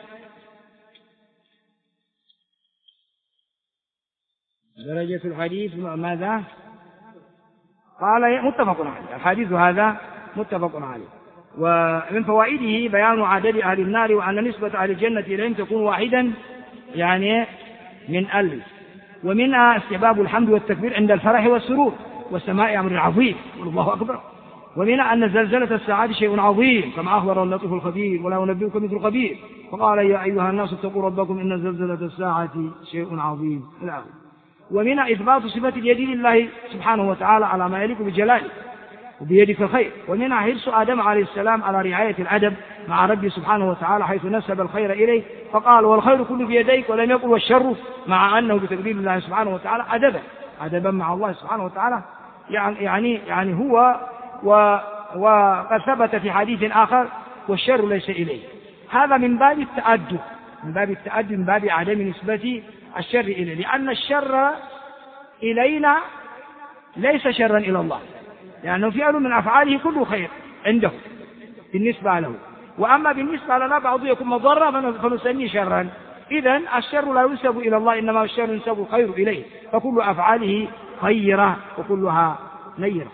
درجة الحديث ماذا؟ قال متفق عليه. الحديث هذا متفق عليه. ومن فوائده بيان عدد أهل النار، وأن نسبة أهل الجنة إليهم تكون واحدا يعني من 1000. ومنها استحباب الحمد والتكبير عند الفرح والسرور والسماء أمر عظيم، والله أكبر. ومنها أن زلزلة الساعة شيء عظيم، كما أخبر اللطيف الخبير: ولا أنبئك مثل خبير. فقال: يا أيها الناس اتقوا ربكم إن زلزلة الساعة شيء عظيم. ومنها إثبات صفة اليد لله سبحانه وتعالى على ما يليق بجلاله وبيدك الخير. ومنها حرص آدم عليه السلام على رعاية الأدب مع ربه سبحانه وتعالى، حيث نسب الخير إليه فقال: والخير كله بيديك، ولم يقل والشر، مع أنه بتقدير الله سبحانه وتعالى أدبا مع الله سبحانه وتعالى. يعني هو وقد ثبت في حديث آخر: والشر ليس إليه. هذا من باب التأدب، من باب عدم نسبة الشر إليه، لأن الشر إلينا ليس شرا إلى الله، لأنه فعل من أفعاله كله خير عنده بالنسبة له. وأما بالنسبة لنا بعض يكون مضرة فنسميه شرا. إذن الشر لا ينسب إلى الله، إنما الشر ينسب الخير إليه، فكل أفعاله خيرة وكلها نيرة.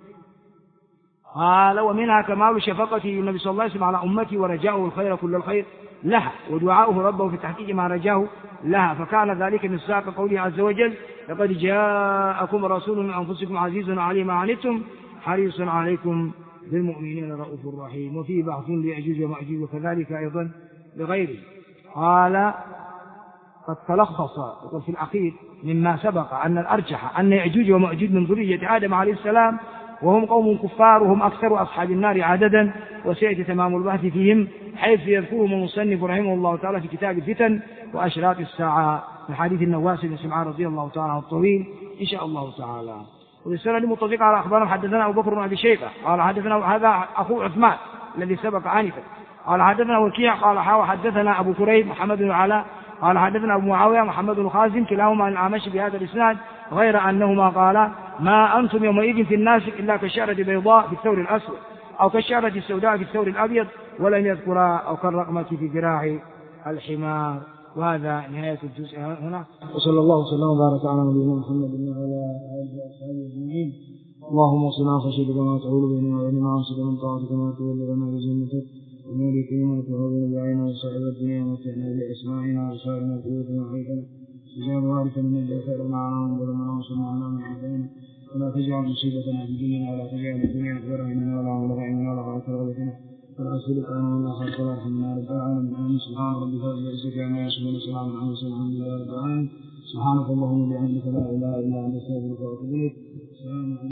قال: ومنها كمال شفقة النبي صلى الله عليه وسلم على أمته ورجاؤه الخير كل الخير لها، ودعاؤه ربه في تحقيق ما رجاه لها، فكان ذلك مصداق قوله عز وجل: لقد جاءكم رسول من أنفسكم عزيز عليه ما عنتم حريص عليكم بالمؤمنين رؤوف رحيم. وفيه بحث ليأجوج ومأجوج، وكذلك أيضا لغيره. قال: قد تلخص في الأخير مما سبق أن الأرجح أن يأجوج ومأجوج من ذرية آدم عليه السلام، وهم قوم كفار، وهم أكثر أصحاب النار عددا، وسيأتي تمام البحث فيهم، حيث يذكرهم المصنف رحمه الله تعالى في كتاب الفتن وأشراط الساعة في حديث النواس بن سمعان رضي الله تعالى الطويل إن شاء الله تعالى. والسند متفق على أخبار. حدثنا أبو بكر بن أبي شيبة قال حدثنا، هذا أخو عثمان الذي سبق عنفا، قال حدثنا وكيع قال حدثنا أبو كريب محمد بن علاء قال حدثنا أبو معاوية محمد بن خازم، كلاهما عن الأعمش بهذا الإسناد، غير أنهما قال: ما أنتم يومئذ في الناس إلا كالشعرة بيضاء في الثور الأسود، أو كالشعرة السوداء في الثور الأبيض، ولم يذكرا أو كالرقمة في ذراع الحمار. وهذا نهاية الجزء هنا. وصلى الله وسلم وبارك على نبينا محمد وعلى آله وصحبه أجمعين. اللهم صل على خشيتك ما تعول بيننا وبين معاصيك، من طاعتك ما تبلغنا بجنتك، ومن اليقين ما تهون بعيننا وصائب الدنيا، ومتعنا بأسماعنا وأبصارنا وقوتنا وحياتنا، وجعل وارث من الجزاء معنا وانظرنا وانصرنا على من عادانا، ولا تجعل مصيبتنا في ديننا، ولا تجعل الدنيا أكبر همنا ولا مبلغ علمنا ولا غاية رغبتنا، ولا تسلط علينا من آخر ولا تحملنا رب العالمين. آمين. سبحان ربك رب العزة عما يصفون، وسلام على المرسلين والحمد لله رب العالمين. سبحانك اللهم وبحمدك لا إله إلا أنت أستغفرك وأتوب إليك.